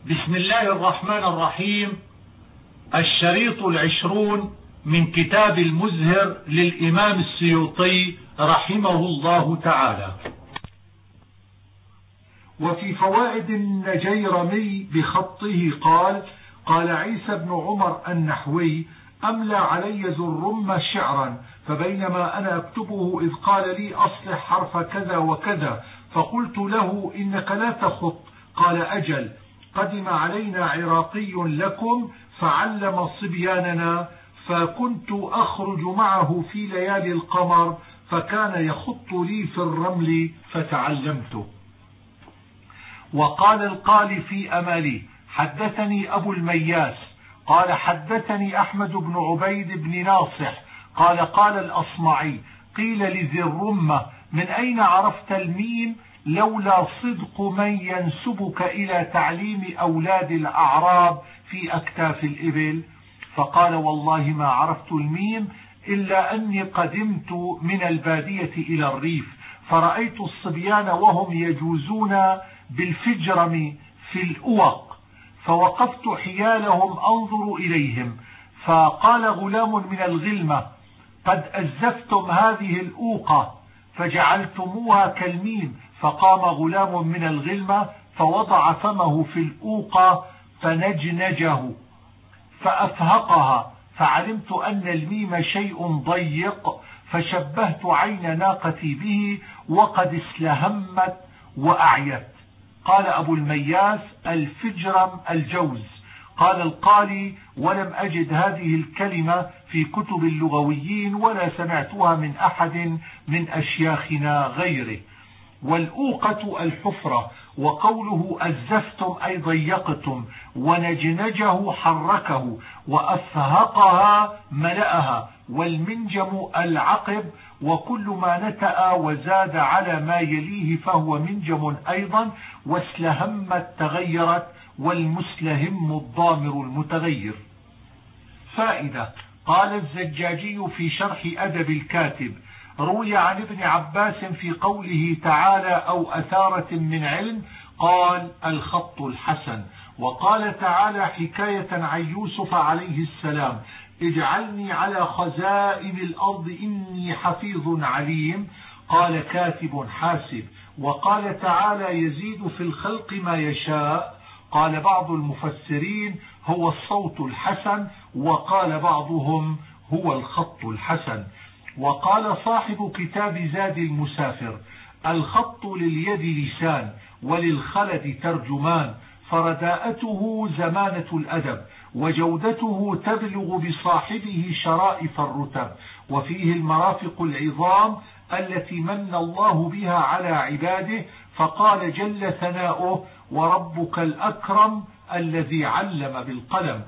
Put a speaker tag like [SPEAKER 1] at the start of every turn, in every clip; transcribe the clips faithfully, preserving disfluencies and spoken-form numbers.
[SPEAKER 1] بسم الله الرحمن الرحيم. الشريط العشرون من كتاب المزهر للإمام السيوطي رحمه الله تعالى. وفي فوائد النجيرمي بخطه قال: قال عيسى بن عمر النحوي: أملى علي ذو الرمة شعرا، فبينما أنا أكتبه إذ قال لي: أصلح حرف كذا وكذا، فقلت له: إنك لا تخط. قال: أجل، قدم علينا عراقي لكم فعلم صبياننا، فكنت أخرج معه في ليالي القمر، فكان يخط لي في الرمل فتعلمته. وقال القالي في أمالي: حدثني أبو المياس قال حدثني أحمد بن عبيد بن ناصح قال قال الأصمعي: قيل لذي الرمة: من أين عرفت الميم لولا صدق من ينسبك إلى تعليم أولاد الأعراب في أكتاف الإبل؟ فقال: والله ما عرفت الميم إلا أني قدمت من البادية إلى الريف، فرأيت الصبيان وهم يجوزون بالفجرم في الأوق، فوقفت حيالهم أنظر إليهم، فقال غلام من الغلمة: قد أزفتم هذه الأوقة فجعلتموها كالميم. فقام غلام من الغلمة فوضع فمه في الأوقة فنجنجه فأفهقها، فعلمت أن الميم شيء ضيق، فشبهت عين ناقتي به وقد اسلهمت وأعيت. قال أبو المياس: الفجرم الجوز. قال القالي: ولم أجد هذه الكلمة في كتب اللغويين ولا سمعتها من أحد من أشياخنا غيره. والأوقة الحفرة، وقوله أزفتم أي ضيقتم، ونجنجه حركه، وأفهقها ملأها. والمنجم العقب، وكل ما نتأ وزاد على ما يليه فهو منجم أيضا. واسلهمت تغيرت، والمسلهم الضامر المتغير. فائدة: قال الزجاجي في شرح أدب الكاتب: روي عن ابن عباس في قوله تعالى: أو أثارة من علم، قال: الخط الحسن. وقال تعالى حكاية عن يوسف عليه السلام: اجعلني على خزائن الأرض إني حفيظ عليم، قال: كاتب حاسب. وقال تعالى: يزيد في الخلق ما يشاء، قال بعض المفسرين: هو الصوت الحسن، وقال بعضهم: هو الخط الحسن. وقال صاحب كتاب زاد المسافر: الخط لليد لسان، وللخلد ترجمان، فرداءته زمانة الأدب، وجودته تبلغ بصاحبه شرائف الرتب، وفيه المرافق العظام التي من الله بها على عباده. فقال جل ثناؤه: وربك الأكرم الذي علم بالقلم.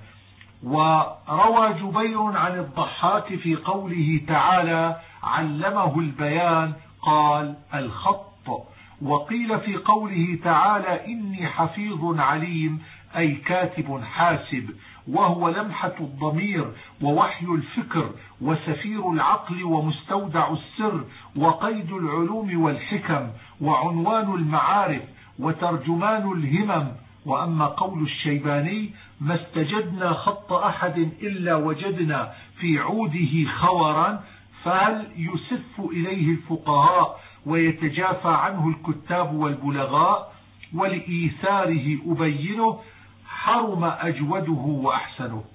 [SPEAKER 1] وروى جبير عن الضحاك في قوله تعالى: علمه البيان، قال: الخط. وقيل في قوله تعالى: إني حفيظ عليم، أي كاتب حاسب، وهو لمحة الضمير ووحي الفكر وسفير العقل ومستودع السر وقيد العلوم والحكم وعنوان المعارف وترجمان الهمم. وأما قول الشيباني: ما استجدنا خط أحد إلا وجدنا في عوده خورا، فهل يسف إليه الفقهاء ويتجافى عنه الكتاب والبلغاء؟ ولإيثاره أبينه، حرم أجوده وأحسنه.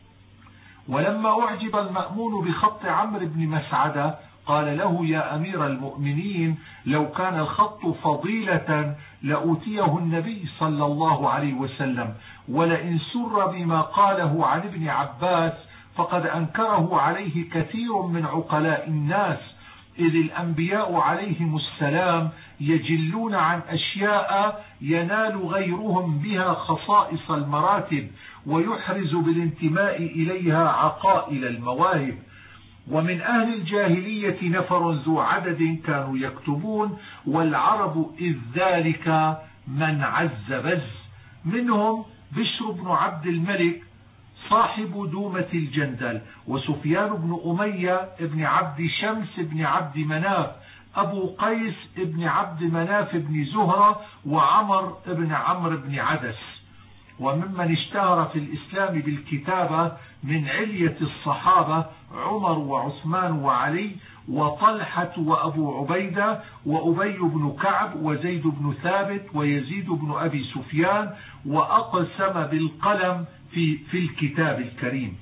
[SPEAKER 1] ولما أعجب المأمون بخط عمرو بن مسعدة قال له: يا أمير المؤمنين، لو كان الخط فضيلة لأوتيه النبي صلى الله عليه وسلم، ولئن سر بما قاله عن ابن عباس فقد أنكره عليه كثير من عقلاء الناس، إذ الأنبياء عليهم السلام يجلون عن أشياء ينال غيرهم بها خصائص المراتب، ويحرز بالانتماء إليها عقائل المواهب. ومن أهل الجاهلية نفر ذو عدد كانوا يكتبون، والعرب إذ ذلك من عز بز، منهم بشر بن عبد الملك صاحب دومة الجندل، وسفيان بن أمية بن عبد شمس بن عبد مناف، أبو قيس بن عبد مناف بن زهرة، وعمر بن عمرو بن عدس. وممن اشتهر في الإسلام بالكتابة من علية الصحابة عمر وعثمان وعلي وطلحة وأبو عبيدة وأبي بن كعب وزيد بن ثابت ويزيد بن أبي سفيان، وأقسم بالقلم في, في الكتاب الكريم.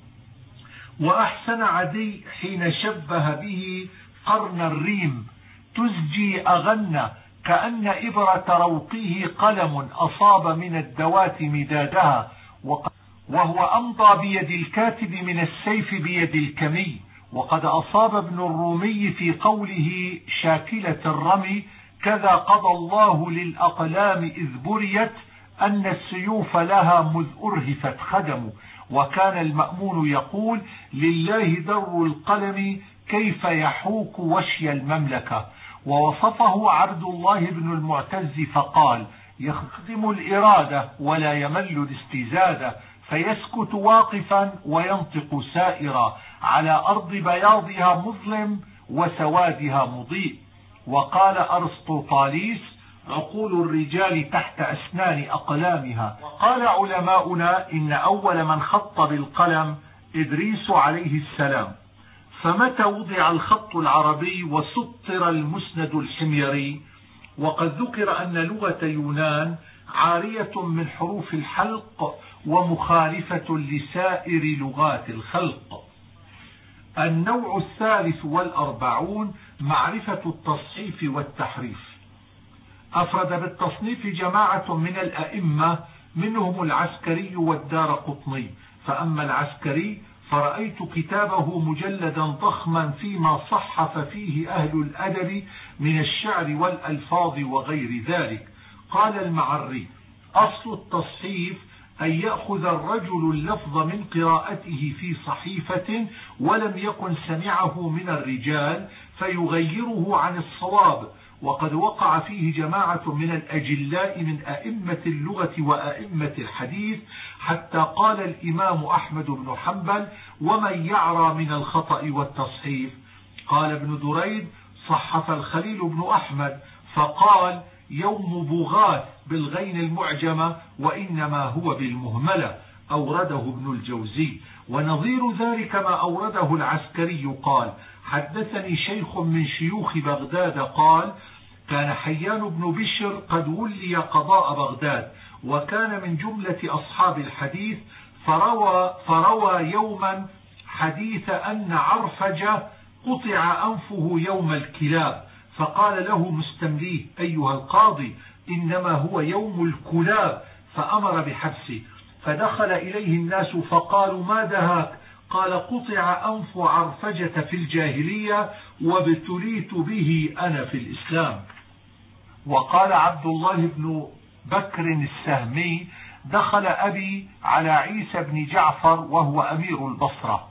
[SPEAKER 1] وأحسن عدي حين شبه به قرن الريم تزجي أغنى كأن إبرة روقه قلم أصاب من الدوات مدادها، وهو أمضى بيد الكاتب من السيف بيد الكمي. وقد أصاب ابن الرومي في قوله شاكلة الرمي كذا قضى الله للأقلام إذ بريت أن السيوف لها مذ أرهفت خدم. وكان المأمون يقول لله در القلم كيف يحوك وشي المملكة. ووصفه عبد الله بن المعتز فقال يخدم الإرادة ولا يمل الاستزادة، فيسكت واقفا وينطق سائرا على أرض بياضها مظلم وسوادها مضيء. وقال أرسطوطاليس عقول الرجال تحت أسنان أقلامها. وقال علماؤنا إن أول من خط بالقلم إدريس عليه السلام. فمتى وضع الخط العربي وسطر المسند الحميري؟ وقد ذكر أن لغة يونان عارية من حروف الحلق ومخالفة لسائر لغات الخلق. النوع الثالث والأربعون معرفة التصحيف والتحريف. أفرد بالتصنيف جماعة من الأئمة منهم العسكري والدارقطني. فأما العسكري فرأيت كتابه مجلدا ضخما فيما صحف فيه أهل الأدب من الشعر والألفاظ وغير ذلك. قال المعري أصل التصحيف أن يأخذ الرجل اللفظ من قراءته في صحيفة ولم يكن سمعه من الرجال فيغيره عن الصواب. وقد وقع فيه جماعة من الأجلاء من أئمة اللغة وأئمة الحديث، حتى قال الإمام أحمد بن حنبل ومن يعرى من الخطأ والتصحيف؟ قال ابن دريد صحف الخليل بن أحمد فقال يوم بغاث بالغين المعجمة وإنما هو بالمهملة، أورده ابن الجوزي. ونظير ذلك ما أورده العسكري قال حدثني شيخ من شيوخ بغداد قال كان حيان بن بشر قد ولي قضاء بغداد وكان من جملة أصحاب الحديث، فروى, فروى يوما حديث أن عرفجة قطع أنفه يوم الكلاب، فقال له مستمليه أيها القاضي إنما هو يوم الكلاب، فأمر بحبسه. فدخل إليه الناس فقالوا ما دهاك؟ قال قطع أنف عرفجة في الجاهلية وابتليت به أنا في الإسلام. وقال عبد الله بن بكر السهمي دخل أبي على عيسى بن جعفر وهو أمير البصرة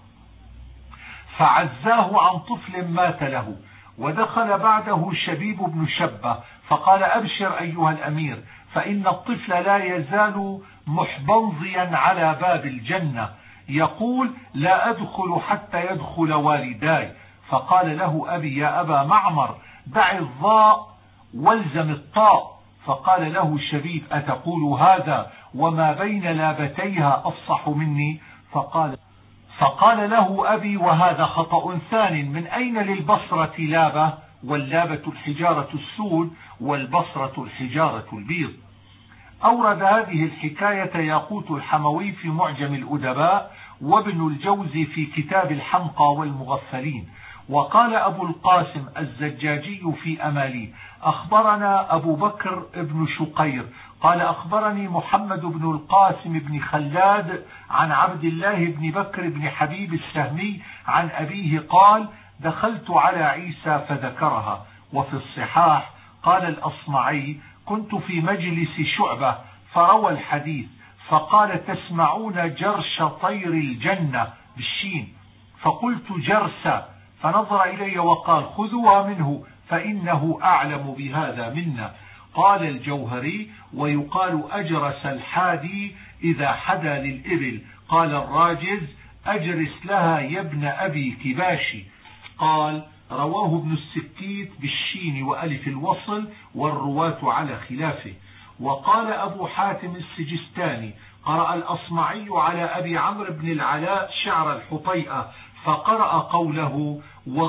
[SPEAKER 1] فعزاه عن طفل مات له، ودخل بعده شبيب بن شبة فقال أبشر أيها الأمير فإن الطفل لا يزال محبنظيا على باب الجنة يقول لا أدخل حتى يدخل والداي. فقال له أبي يا أبا معمر دع الضاء والزم الطاء. فقال له شبيب أتقول هذا وما بين لابتيها أفصح مني؟ فقال فقال له أبي وهذا خطأ ثان، من أين للبصرة لابة؟ واللابة الحجارة السود والبصرة الحجارة البيض. أورد هذه الحكاية ياقوت الحموي في معجم الأدباء وابن الجوزي في كتاب الحمقى والمغفلين. وقال أبو القاسم الزجاجي في أمالي أخبرنا أبو بكر بن شقير قال أخبرني محمد بن القاسم بن خلاد عن عبد الله بن بكر بن حبيب السهمي عن أبيه قال دخلت على عيسى فذكرها. وفي الصحاح قال الأصمعي كنت في مجلس شعبة فروى الحديث فقال تسمعون جرش طير الجنة بالشين؟ فقلت جرس، فنظر إلي وقال خذوها منه فإنه أعلم بهذا منا. قال الجوهري ويقال أجرس الحادي إذا حدا للإبل. قال الراجز أجرس لها يا ابن أبي كباشي. قال رواه ابن السكيت بالشين وألف الوصل والرواة على خلافه. وقال أبو حاتم السجستاني قرأ الأصمعي على أبي عمرو بن العلاء شعر الحطيئة فقرأ قوله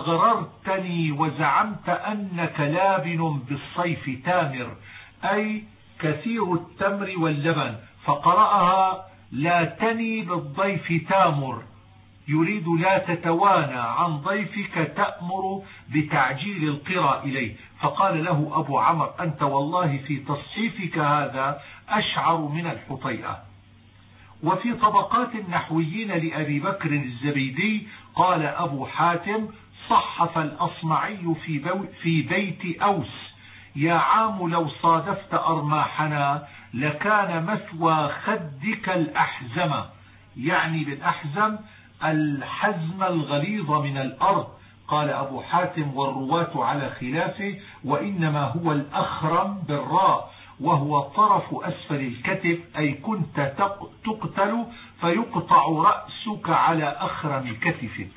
[SPEAKER 1] وغررتني وزعمت أنك لابن بالصيف تامر، أي كثير التمر واللبن، فقرأها لا تني بالضيف تامر، يريد لا تتوانى عن ضيفك تأمر بتعجيل القرى إليه. فقال له أبو عمرو أنت والله في تصحيفك هذا أشعر من الحطيئة. وفي طبقات النحويين لأبي بكر الزبيدي قال أبو حاتم صحف الأصمعي في, في بيت أوس يا عام لو صادفت أرماحنا لكان مثوى خدك الأحزمة، يعني بالأحزم الحزم الغليظ من الأرض. قال أبو حاتم والرواة على خلافه وإنما هو الأخرم بالراء وهو طرف أسفل الكتف، أي كنت تقتل فيقطع رأسك على أخرم كتفك.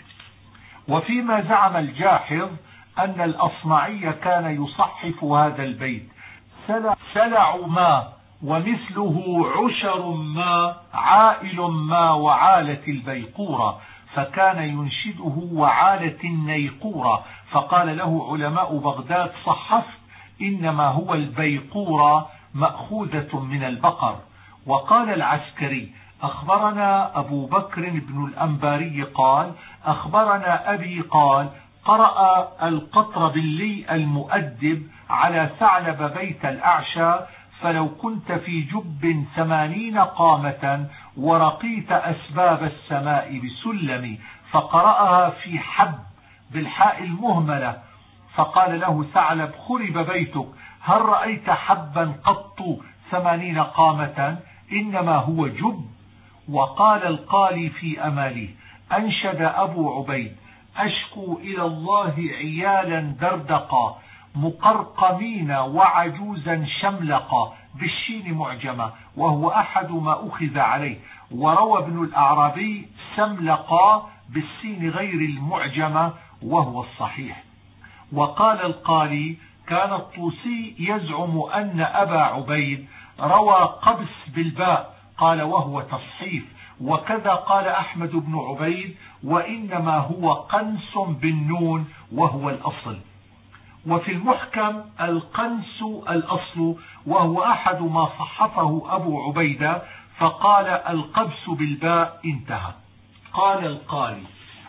[SPEAKER 1] وفيما زعم الجاحظ أن الأصمعي كان يصحف هذا البيت سلع, سلع ما ومثله عشر ما عائل ما وعالة البيقورة، فكان ينشده وعالة النيقورة، فقال له علماء بغداد صحفت إنما هو البيقورة مأخوذة من البقر. وقال العسكري أخبرنا أبو بكر بن الأنباري قال أخبرنا أبي قال قرأ القطربلي المؤدب على ثعلب بيت الأعشى فلو كنت في جب ثمانين قامة ورقيت أسباب السماء بسلم، فقرأها في حب بالحاء المهملة، فقال له ثعلب خرب بيتك، هل رأيت حبا قط ثمانين قامة؟ إنما هو جب. وقال القالي في أماله أنشد أبو عبيد أشكو إلى الله عيالا دردقا مقرقمين وعجوزا شملقا بالشين معجمة وهو أحد ما أخذ عليه، وروى ابن الأعرابي سملقا بالسين غير المعجمة وهو الصحيح. وقال القالي كان الطوسي يزعم أن أبا عبيد روى قبس بالباء، قال وهو تصحيف، وكذا قال أحمد بن عبيد وإنما هو قنس بالنون وهو الأصل. وفي المحكم القنس الأصل وهو أحد ما صحفه أبو عبيدة، فقال القبس بالباء انتهى. قال القالي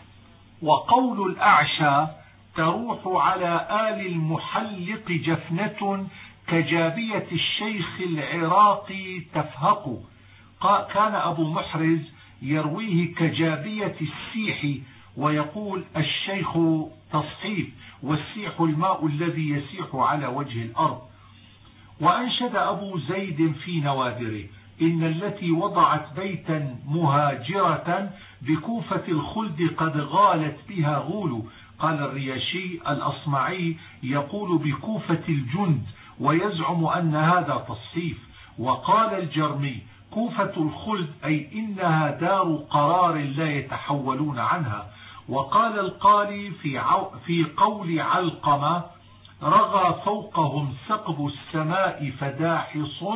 [SPEAKER 1] وقول الأعشى تروح على آل المحلق جفنة كجابية الشيخ العراقي تفهق. كان أبو محرز يرويه كجابية السيح ويقول الشيخ تصحيف، والسيح الماء الذي يسيح على وجه الأرض. وأنشد أبو زيد في نوادره إن التي وضعت بيتا مهاجرة بكوفة الخلد قد غالت بها غول. قال الرياشي الأصمعي يقول بكوفة الجند ويزعم أن هذا تصحيف. وقال الجرمي كوفة الخلد أي إنها دار قرار لا يتحولون عنها. وقال القالي في, عو في قول علقمة رغى فوقهم سقب السماء فداحص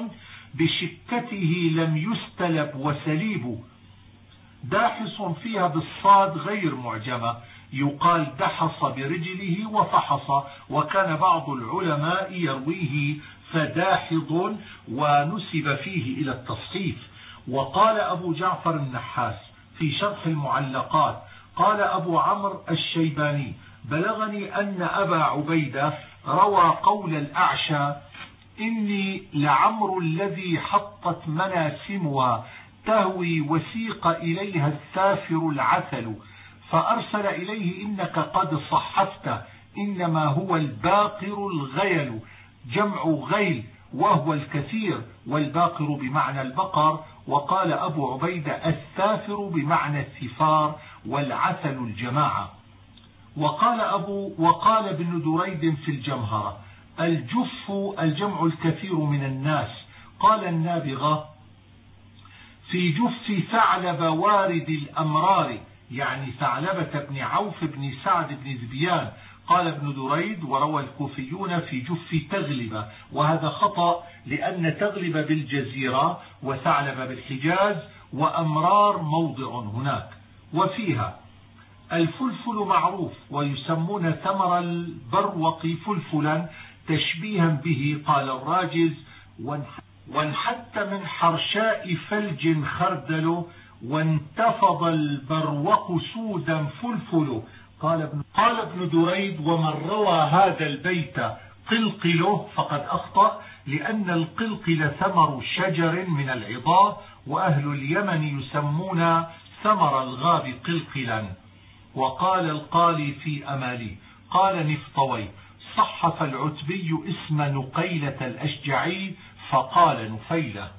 [SPEAKER 1] بشكته لم يستلب وسليب. داحص فيها بالصاد غير معجمة، يقال دحص برجله وفحص، وكان بعض العلماء يرويه فداحض ونسب فيه إلى التصحيف. وقال أبو جعفر النحاس في شرح المعلقات قال أبو عمرو الشيباني بلغني أن أبا عبيدة روى قول الأعشى إني لعمر الذي حطت مناسمها تهوي وسيق إليها الثافر العسل، فأرسل إليه إنك قد صحفت إنما هو الباقر الغيل، جمع غيل وهو الكثير، والباقر بمعنى البقر. وقال أبو عبيدة الثافر بمعنى الثفار والعسل الجماعة. وقال أبو وقال ابن دريد في الجمهرة الجف الجمع الكثير من الناس. قال النابغة في جف ثعلب وارد الأمرار، يعني ثعلبة بن عوف بن سعد بن ذبيان. قال ابن دريد: وروى الكوفيون في جف تغلب، وهذا خطأ، لأن تغلب بالجزيرة وثعلب بالحجاز وأمرار موضع هناك. وفيها: الفلفل معروف ويسمون ثمر البروق فلفلا تشبيها به. قال الراجز: وانحت من حرشاء فلج خردل، وانتفض البروق سودا فلفل. قال ابن, قال ابن دريد: ومن روى هذا البيت قلقله فقد أخطأ، لأن القلقل ثمر شجر من العضاء، وأهل اليمن يسمون ثمر الغاب قلقلا. وقال القالي في أمالي: قال نفطوي: صحف العتبي اسم نقيلة الأشجعي فقال نفيلة.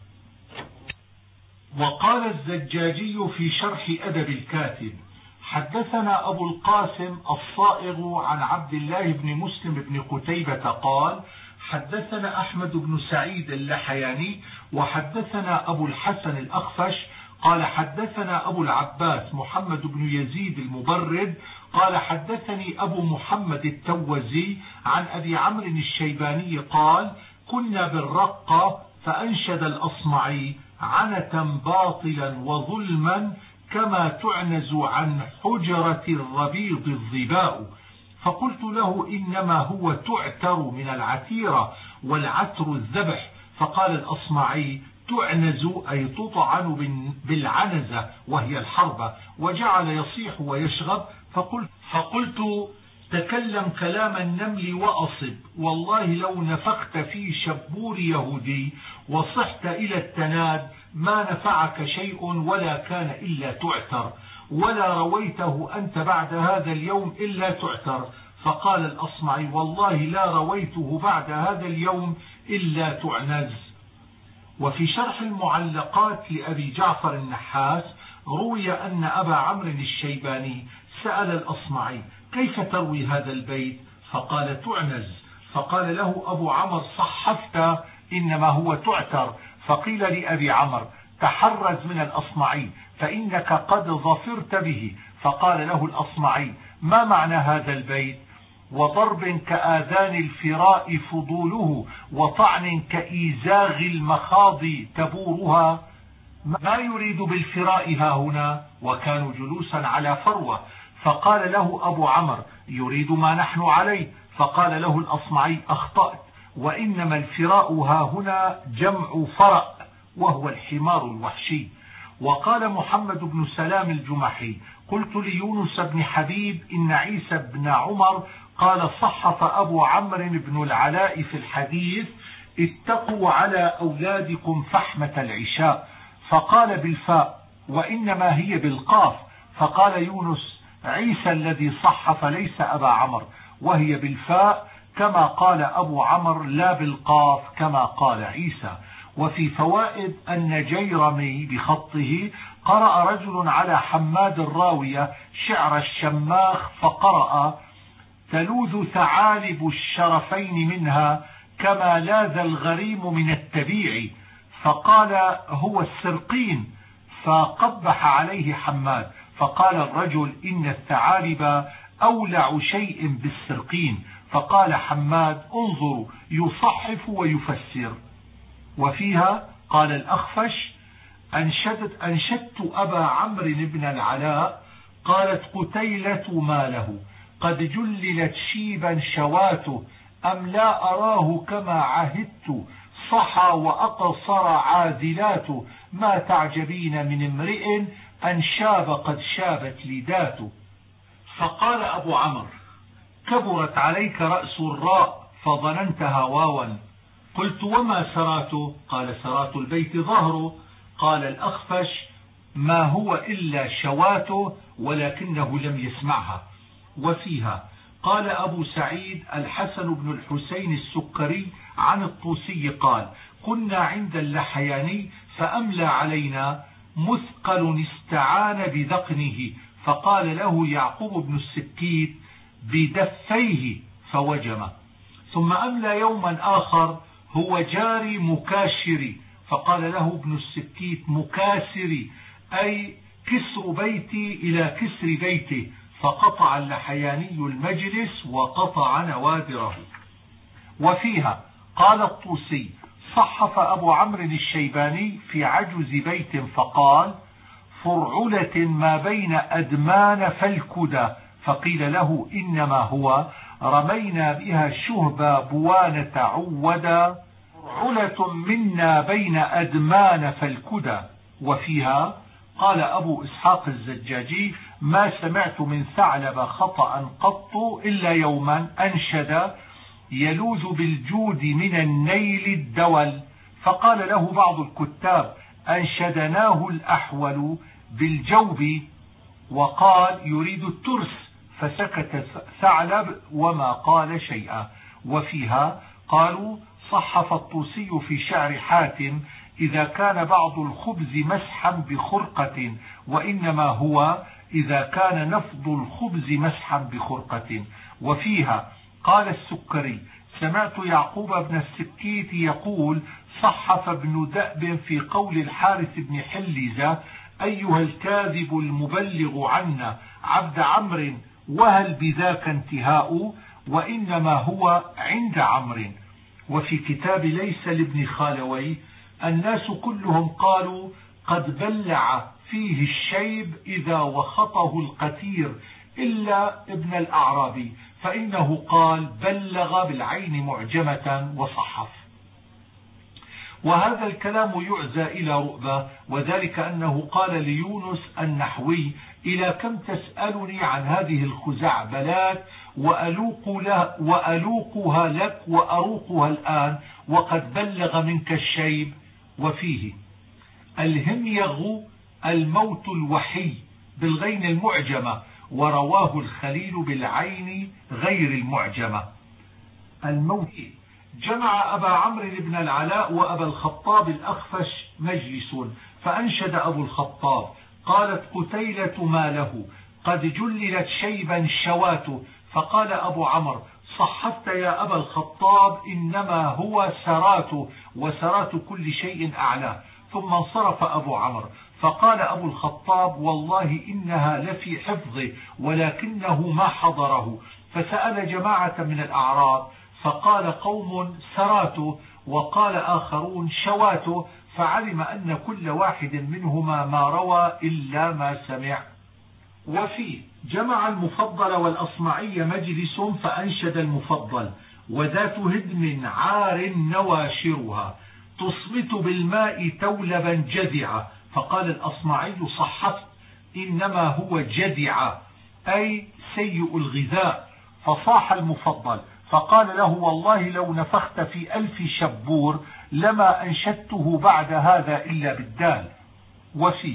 [SPEAKER 1] وقال الزجاجي في شرح أدب الكاتب: حدثنا أبو القاسم الصائغ عن عبد الله بن مسلم بن قتيبة قال: حدثنا أحمد بن سعيد اللحياني وحدثنا أبو الحسن الأخفش قال حدثنا أبو العباس محمد بن يزيد المبرد قال حدثني أبو محمد التوزي عن أبي عمرو الشيباني قال: كنا بالرقة فأنشد الأصمعي: عنة باطلا وظلما كما تعنز عن حجرة الربيض الظباء. فقلت له: إنما هو تعتر من العتيرة، والعتر الذبح. فقال الأصمعي: تعنز أي تطعن بالعنزة وهي الحربة. وجعل يصيح ويشغب. فقلت, فقلت تكلم كلام النمل وأصب، والله لو نفخت في شبور يهودي وصحت إلى التناد ما نفعك شيء ولا كان إلا تعتر، ولا رويته أنت بعد هذا اليوم إلا تعتر. فقال الأصمعي: والله لا رويته بعد هذا اليوم إلا تعنز. وفي شرح المعلقات لأبي جعفر النحاس روي أن أبا عمرو الشيباني سأل الأصمعي: كيف تروي هذا البيت؟ فقال: تعنز. فقال له أبو عمرو: صحفت، إنما هو تعتر. فقيل لأبي عمرو: تحرز من الأصمعي فإنك قد ظفرت به. فقال له الأصمعي: ما معنى هذا البيت؟ وضرب كآذان الفراء فضوله، وطعن كإيزاغ المخاض تبورها. ما يريد بالفراء ها هنا؟ وكانوا جلوسا على فروة. فقال له أبو عمرو: يريد ما نحن عليه. فقال له الأصمعي: أخطأت، وإنما الفراء ها هنا جمع فرأ، وهو الحمار الوحشي. وقال محمد بن سلام الجمحي: قلت ليونس بن حبيب إن عيسى بن عمر قال: صحف أبو عمرو بن العلاء في الحديث: اتقوا على أولادكم فحمة العشاء. فقال بالفاء، وإنما هي بالقاف. فقال يونس: عيسى الذي صحف ليس أبا عمرو، وهي بالفاء كما قال أبو عمرو، لا بالقاف كما قال عيسى. وفي فوائد أن جيرمي بخطه قرأ رجل على حماد الراوية شعر الشماخ فقرأ: تلوذ ثعالب الشرفين منها كما لاذ الغريم من التبيع. فقال: هو السرقين. فقبح عليه حماد. فقال الرجل: إن الثعالب أولع شيء بالسرقين. فقال حماد: انظروا يصحف ويفسر. وفيها قال الأخفش: أنشدت, أنشدت أبا عمرو بن العلاء. قالت قتيلة: ما له؟ قد جللت شيبا شواته، أم لا أراه كما عهدت؟ صحى وأقصر عاذلاته، ما تعجبين من امرئ أن شاب قد شابت لداته. فقال أبو عمرو: كبرت عليك رأس الراء فظننتها واوا. قلت: وما سراته؟ قال: سرات البيت ظهره. قال الأخفش: ما هو إلا شواته، ولكنه لم يسمعها. وفيها قال أبو سعيد الحسن بن الحسين السكري عن الطوسي قال: كنا عند اللحياني فأملى علينا مثقل استعان بذقنه، فقال له يعقوب بن السكيت: بدفيه، فوجم. ثم أملى يوما آخر: هو جاري مكاشري، فقال له ابن السكيت: مكاسري، أي كسر بيتي إلى كسر بيته. فقطع اللحياني المجلس وقطع نوادره. وفيها قال الطوسي: صحف أبو عمرو الشيباني في عجز بيت فقال: فرعلة ما بين أدمان فالكدى، فقيل له: إنما هو رمينا بها شهبا بوانة عودا، فرعلة منا بين أدمان فالكدى. وفيها قال أبو إسحاق الزجاجي: ما سمعت من ثعلب خطأ قط إلا يوما أنشد يلوذ بالجود من النيل الدول، فقال له بعض الكتاب: أنشدناه الأحول بالجوب، وقال يريد الترس، فسكت ثعلب وما قال شيئا. وفيها قالوا: صحف الطوسي في شعر حاتم: إذا كان بعض الخبز مسحا بخرقة، وإنما هو إذا كان نفض الخبز مسحا بخرقة. وفيها قال السكري: سمعت يعقوب بن السكيت يقول: صحف ابن دأب في قول الحارث بن حلزة: أيها الكاذب المبلغ عنا عبد عمرو، وهل بذاك انتهاء؟ وإنما هو عند عمرو. وفي كتاب ليس لابن خالوي: الناس كلهم قالوا قد بلع فيه الشيب إذا وخطه القتير إلا ابن الأعرابي، فإنه قال بلغ بالعين معجمة وصحف. وهذا الكلام يعزى إلى رؤبة، وذلك أنه قال ليونس النحوي: إلى كم تسألني عن هذه الخزعبلات وألوق له وألوقها لك وأروقها الآن وقد بلغ منك الشيب. وفيه الهميغ الموت الوحي بالغين المعجمة، ورواه الخليل بالعين غير المعجمة. الموت. جمع أبا عمرو بن العلاء وأبا الخطاب الأخفش مجلس، فأنشد أبو الخطاب: قالت قتيلة ما له قد جللت شيبا شواته، فقال أبو عمرو: صحفت يا أبا الخطاب، إنما هو سراته، وسرات كل شيء أعلى. ثم انصرف أبو عمرو، فقال أبو الخطاب: والله إنها لفي حفظه، ولكنه ما حضره. فسأل جماعة من الأعراب، فقال قوم سراته، وقال آخرون شواته، فعلم أن كل واحد منهما ما روى إلا ما سمع. وفي جمع المفضل والأصمعي مجلس، فأنشد المفضل: وذات هدم عار نواشرها تصمت بالماء تولبا جذعا، فقال الأصمعي: صحفت، إنما هو جذع أي سيء الغذاء. فصاح المفضل فقال له: والله لو نفخت في ألف شبور لما أنشدته بعد هذا إلا بالدال. وفيه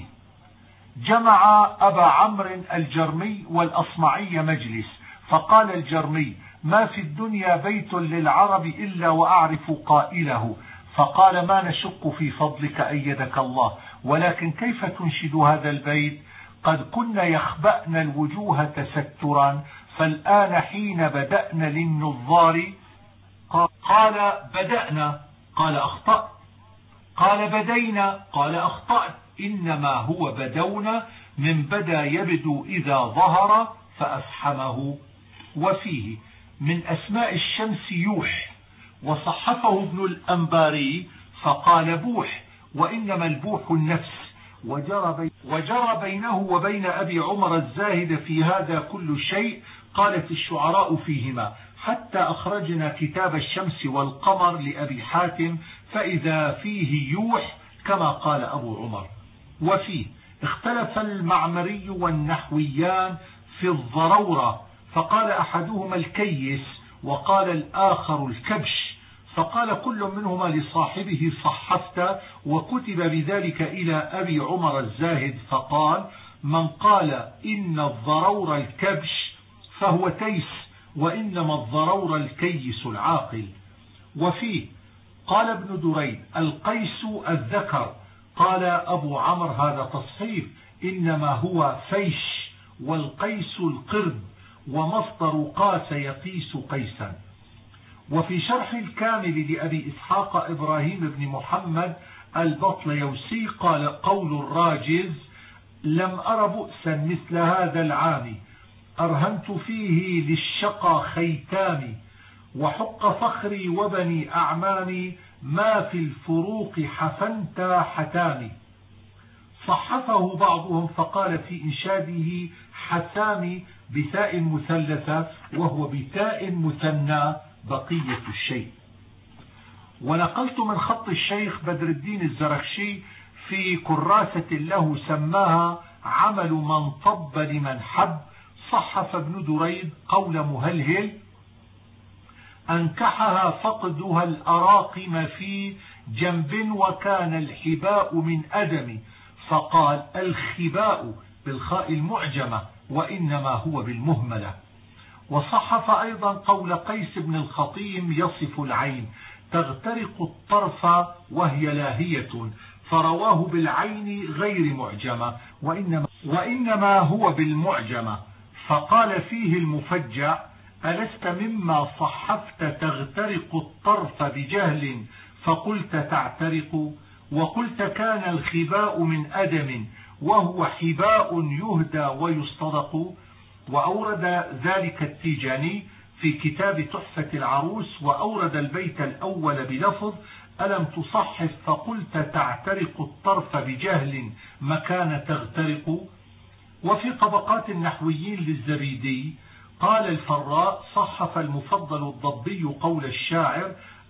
[SPEAKER 1] جمع أبا عمرو الجرمي والأصمعي مجلس، فقال الجرمي: ما في الدنيا بيت للعرب إلا وأعرف قائله، فقال: ما نشك في فضلك أيدك الله، ولكن كيف تنشد هذا البيت؟ قد كنا يخبأن الوجوه تسترا، فالآن حين بدأنا للنظار. قال: بدأنا. قال: أخطأت. قال: بدينا. قال: أخطأت. إنما هو بدونا من بدا يبدو إذا ظهر فأفحمه. وفيه من أسماء الشمس يوح، وصحفه ابن الأنباري فقال بوح، وإنما البوح النفس. وجرى, وجرى بينه وبين أبي عمر الزاهد في هذا كل شيء، قالت الشعراء فيهما: حتى أخرجنا كتاب الشمس والقمر لأبي حاتم فإذا فيه يوح كما قال أبو عمر. وفيه اختلف المعمري والنحويان في الضرورة، فقال أحدهما الكيس وقال الآخر الكبش، فقال كل منهما لصاحبه: صحفت. وكتب بذلك إلى أبي عمر الزاهد، فقال: من قال إن الضرور الكبش فهو تيس، وإنما الضرور الكيس العاقل. وفيه قال ابن دريد: القيس الذكر. قال أبو عمرو: هذا تصحيف، إنما هو فيش، والقيس القرد، ومصدر قاس يقيس قيسا. وفي شرح الكامل لأبي إسحاق إبراهيم بن محمد البطليوسي قال: قول الراجز: لم أر بؤسا مثل هذا العام، أرهنت فيه للشقى خيتامي، وحق فخري وبني أعمامي، ما في الفروق حفنت حتامي. صحفه بعضهم فقال في إنشاده حسامي بتاء مثلثة، وهو بتاء مثنى بقية الشيء. ونقلت من خط الشيخ بدر الدين الزرخشي في كراسة له سماها عمل من طب لمن حب. صحف ابن دريد قول مهلهل: أنكحها فقدها الأراقم في جنب، وكان الحباء من أدم، فقال الخباء بالخاء المعجمة وإنما هو بالمهملة. وصحف أيضا قول قيس بن الخطيم يصف العين: تغترق الطرف وهي لاهية، فرواه بالعين غير معجمة وإنما, وإنما هو بالمعجمة. فقال فيه المفجع: ألست مما صحفت تغترق الطرف بجهل فقلت تعترق، وقلت كان الخباء من أدم، وهو حباء يهدى ويصطدق. وأورد ذلك التيجاني في كتاب تحفة العروس، وأورد البيت الأول بلفظ: ألم تصحف فقلت تعترق الطرف بجهل مكان تغترق. وفي طبقات النحويين للزبيدي قال الفراء: صحف المفضل الضبي قول الشاعر: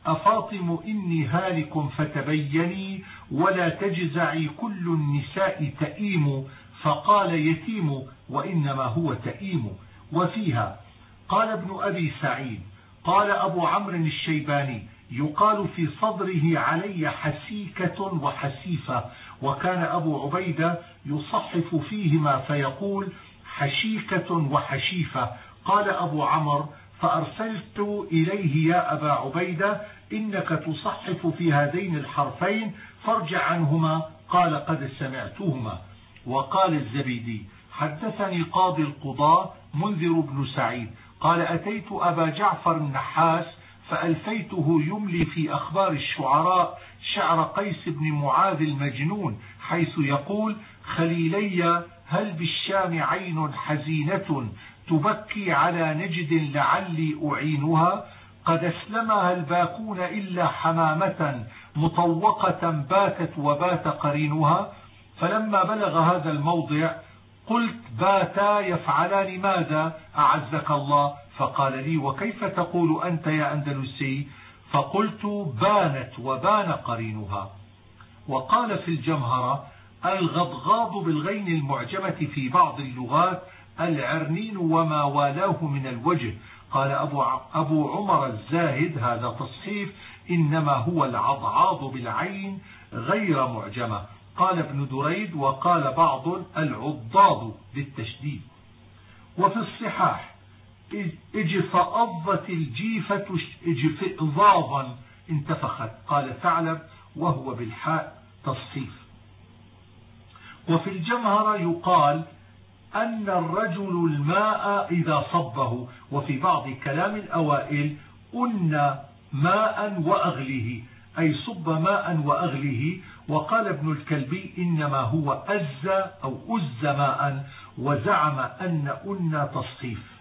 [SPEAKER 1] أفاطم إني هالك فتبيني، ولا تجزعي كل النساء تئيم، فقال يتيم وإنما هو تئيم. وفيها قال ابن أبي سعيد قال أبو عمرو الشيباني: يقال في صدره علي حسيكة وحسيفة. وكان أبو عبيدة يصحف فيهما فيقول حشيكة وحشيفة. قال أبو عمرو: فأرسلت إليه: يا أبا عبيدة، إنك تصحف في هذين الحرفين فارجع عنهما. قال: قد سمعتهما. وقال الزبيدي: حدثني قاضي القضاة منذر بن سعيد قال: أتيت أبا جعفر النحاس فألفيته يملي في أخبار الشعراء شعر قيس بن معاذ المجنون، حيث يقول: خليلي هل بالشام عين حزينة تبكي على نجد لعلي أعينها، قد أسلمها الباكون إلا حمامة مطوقة باتت وبات قرينها. فلما بلغ هذا الموضع قلت: باتا يفعلان ماذا أعزك الله؟ فقال لي: وكيف تقول أنت يا أندلسي؟ فقلت: بانت وبان قرينها. وقال في الجمهرة: الغضغاض بالغين المعجمة في بعض اللغات العرنين وما والاه من الوجه. قال أبو, أبو عمر الزاهد: هذا تصحيف، إنما هو العضعاض بالعين غير معجمة. قال ابن دريد: وقال بعض العضاض بالتشديد. وفي الصحاح: اجفأضت الجيفة اجفئضاضا انتفخت. قال ثعلب: وهو بالحاء تصحيف. وفي الجمهرة يقال أن الرجل الماء إذا صبه. وفي بعض كلام الأوائل: أن ماء وأغله، أي صب ماء وأغله. وقال ابن الكلبي: إنما هو أز أو أز ماء، وزعم أن أن تصحيف.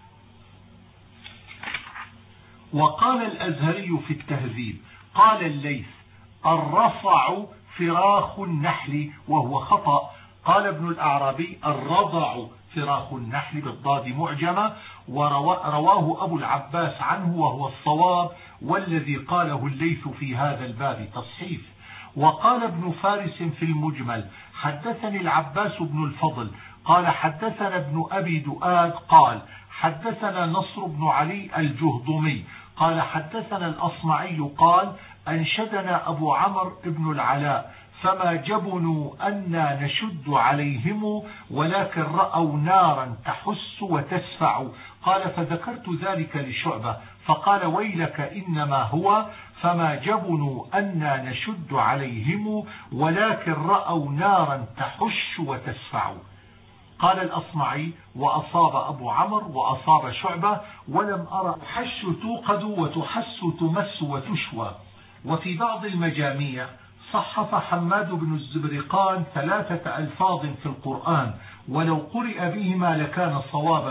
[SPEAKER 1] وقال الأزهري في التهذيب: قال الليث: الرفع فراخ النحل، وهو خطأ. قال ابن الأعرابي: الرضع فراخ النحل بالضاد معجمة، ورواه أبو العباس عنه وهو الصواب، والذي قاله الليث في هذا الباب تصحيف. وقال ابن فارس في المجمل: حدثني العباس بن الفضل قال حدثنا ابن أبي دؤاد قال حدثنا نصر بن علي الجهضمي قال حدثنا الأصمعي قال أنشدنا أبو عمرو بن العلاء: فما جبنوا أنا نشد عليهم، ولكن رأوا نارا تحس وتسفع. قال: فذكرت ذلك لشعبة فقال: ويلك، إنما هو فما جبنوا أنا نشد عليهم، ولكن رأوا نارا تحش وتسفع. قال الأصمعي: وأصاب أبو عمرو وأصاب شعبة، ولم أرى تحش توقد وتحس تمس وتشوى. وفي بعض المجاميع صحف حماد بن الزبرقان ثلاثة ألفاظ في القرآن، ولو قرئ بهما لكان صوابا.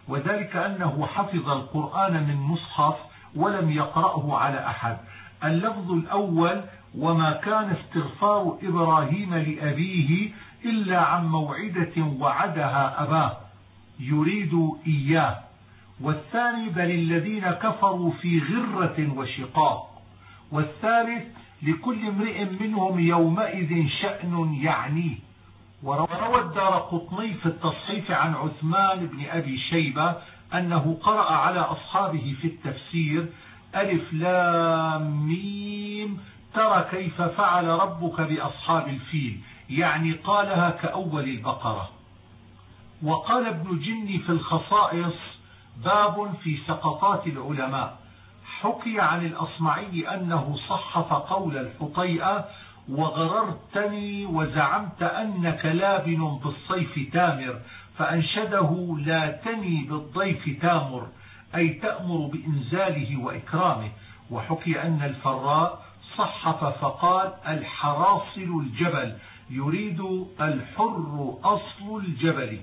[SPEAKER 1] وذلك أنه حفظ القرآن من مصحف ولم يقرأه على أحد. اللفظ الأول: وما كان استغفار إبراهيم لأبيه إلا عن موعدة وعدها أباه يريد إياه. والثاني: بل الذين كفروا في غرة وشقاق. والثالث: لكل امرئ منهم يومئذ شأن يعنيه. وروى الدارقطني في التصحيف عن عثمان بن أبي شيبة أنه قرأ على أصحابه في التفسير: ألف لام ميم ترى كيف فعل ربك بأصحاب الفيل، يعني قالها كأول البقرة. وقال ابن جني في الخصائص: باب في سقطات العلماء. حكي عن الأصمعي أنه صحف قول الحطيئة: وغررتني وزعمت أنك لابن بالصيف تامر، فأنشده: لا تني بالضيف تامر، أي تأمر بإنزاله وإكرامه. وحكي أن الفراء صحف فقال: الحراصل الجبل، يريد الحر أصل الجبل.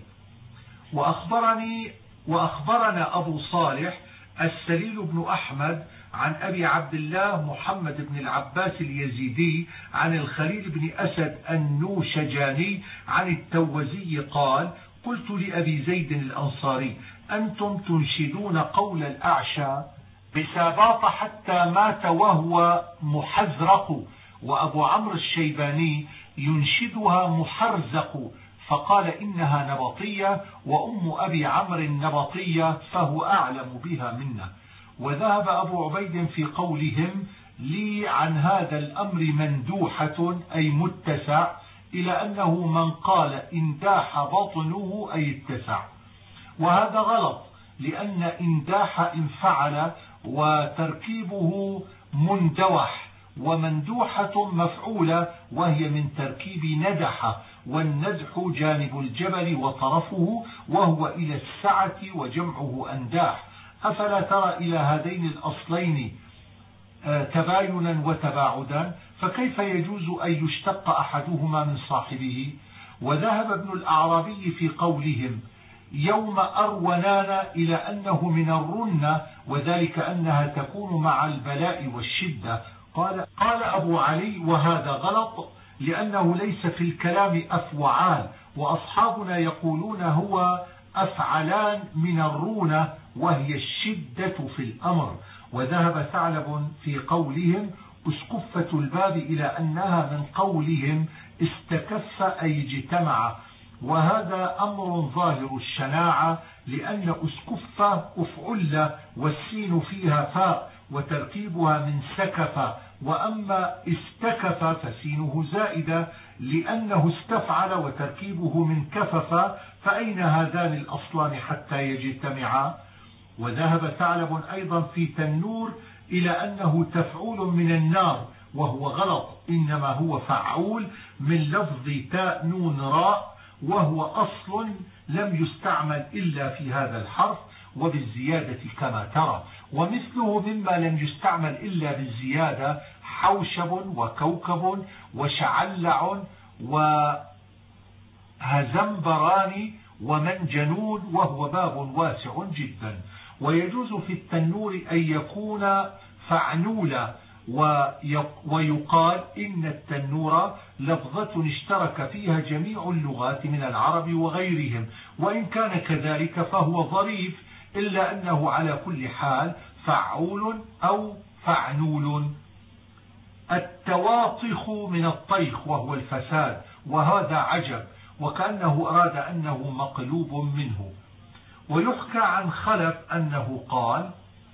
[SPEAKER 1] وأخبرني وأخبرنا أبو صالح السليل بن أحمد عن أبي عبد الله محمد بن العباس اليزيدي عن الخليل بن أسد النوشجاني عن التوزي قال: قلت لأبي زيد الأنصاري: أنتم تنشدون قول الأعشى بساباط حتى مات وهو محزرق، وأبو عمرو الشيباني ينشدها محرزق، فقال: إنها نبطية، وأم أبي عمرو نبطية، فهو أعلم بها منا. وذهب أبو عبيد في قولهم لي عن هذا الأمر مندوحة أي متسع، إلى أنه من قال انداح بطنه أي اتسع، وهذا غلط، لأن انداح انفعل وتركيبه مندوح، ومندوحة مفعولة وهي من تركيب ندح، والندح جانب الجبل وطرفه، وهو إلى السعة وجمعه أنداح. أفلا ترى إلى هذين الأصلين تباينا وتباعدا؟ فكيف يجوز أن يشتق أحدهما من صاحبه؟ وذهب ابن الأعرابي في قولهم يوم أرونانا إلى أنه من الرنة، وذلك أنها تكون مع البلاء والشدة. قال, قال أبو علي: وهذا غلط، لأنه ليس في الكلام أفوعان، وأصحابنا يقولون هو أفعلان من الرونة، وهي الشدة في الأمر. وذهب ثعلب في قولهم اسكفة الباب إلى أنها من قولهم استكف أي اجتمع، وهذا أمر ظاهر الشناعة، لأن اسكفة أفعل والسين فيها فاء وتركيبها من سكف، وأما استكف فسينه زائدة لأنه استفعل وتركيبه من كفف، فأين هذان الأصلان حتى يجتمعا؟ وذهب ثعلب أيضا في تنور إلى أنه تفعول من النار، وهو غلط، إنما هو فعول من لفظ تاء نون راء، وهو أصل لم يستعمل إلا في هذا الحرف وبالزيادة كما ترى. ومثله مما لم يستعمل إلا بالزيادة حوشب وكوكب وشعلع وهزنبران ومنجنون، وهو باب واسع جدا. ويجوز في التنور أن يكون فعنولا، ويقال إن التنور لفظة اشترك فيها جميع اللغات من العرب وغيرهم، وإن كان كذلك فهو ظريف، إلا أنه على كل حال فعول أو فعنول. التواطخ من الطيخ وهو الفساد، وهذا عجب، وكأنه أراد أنه مقلوب منه. ويحكى عن خلف أنه قال،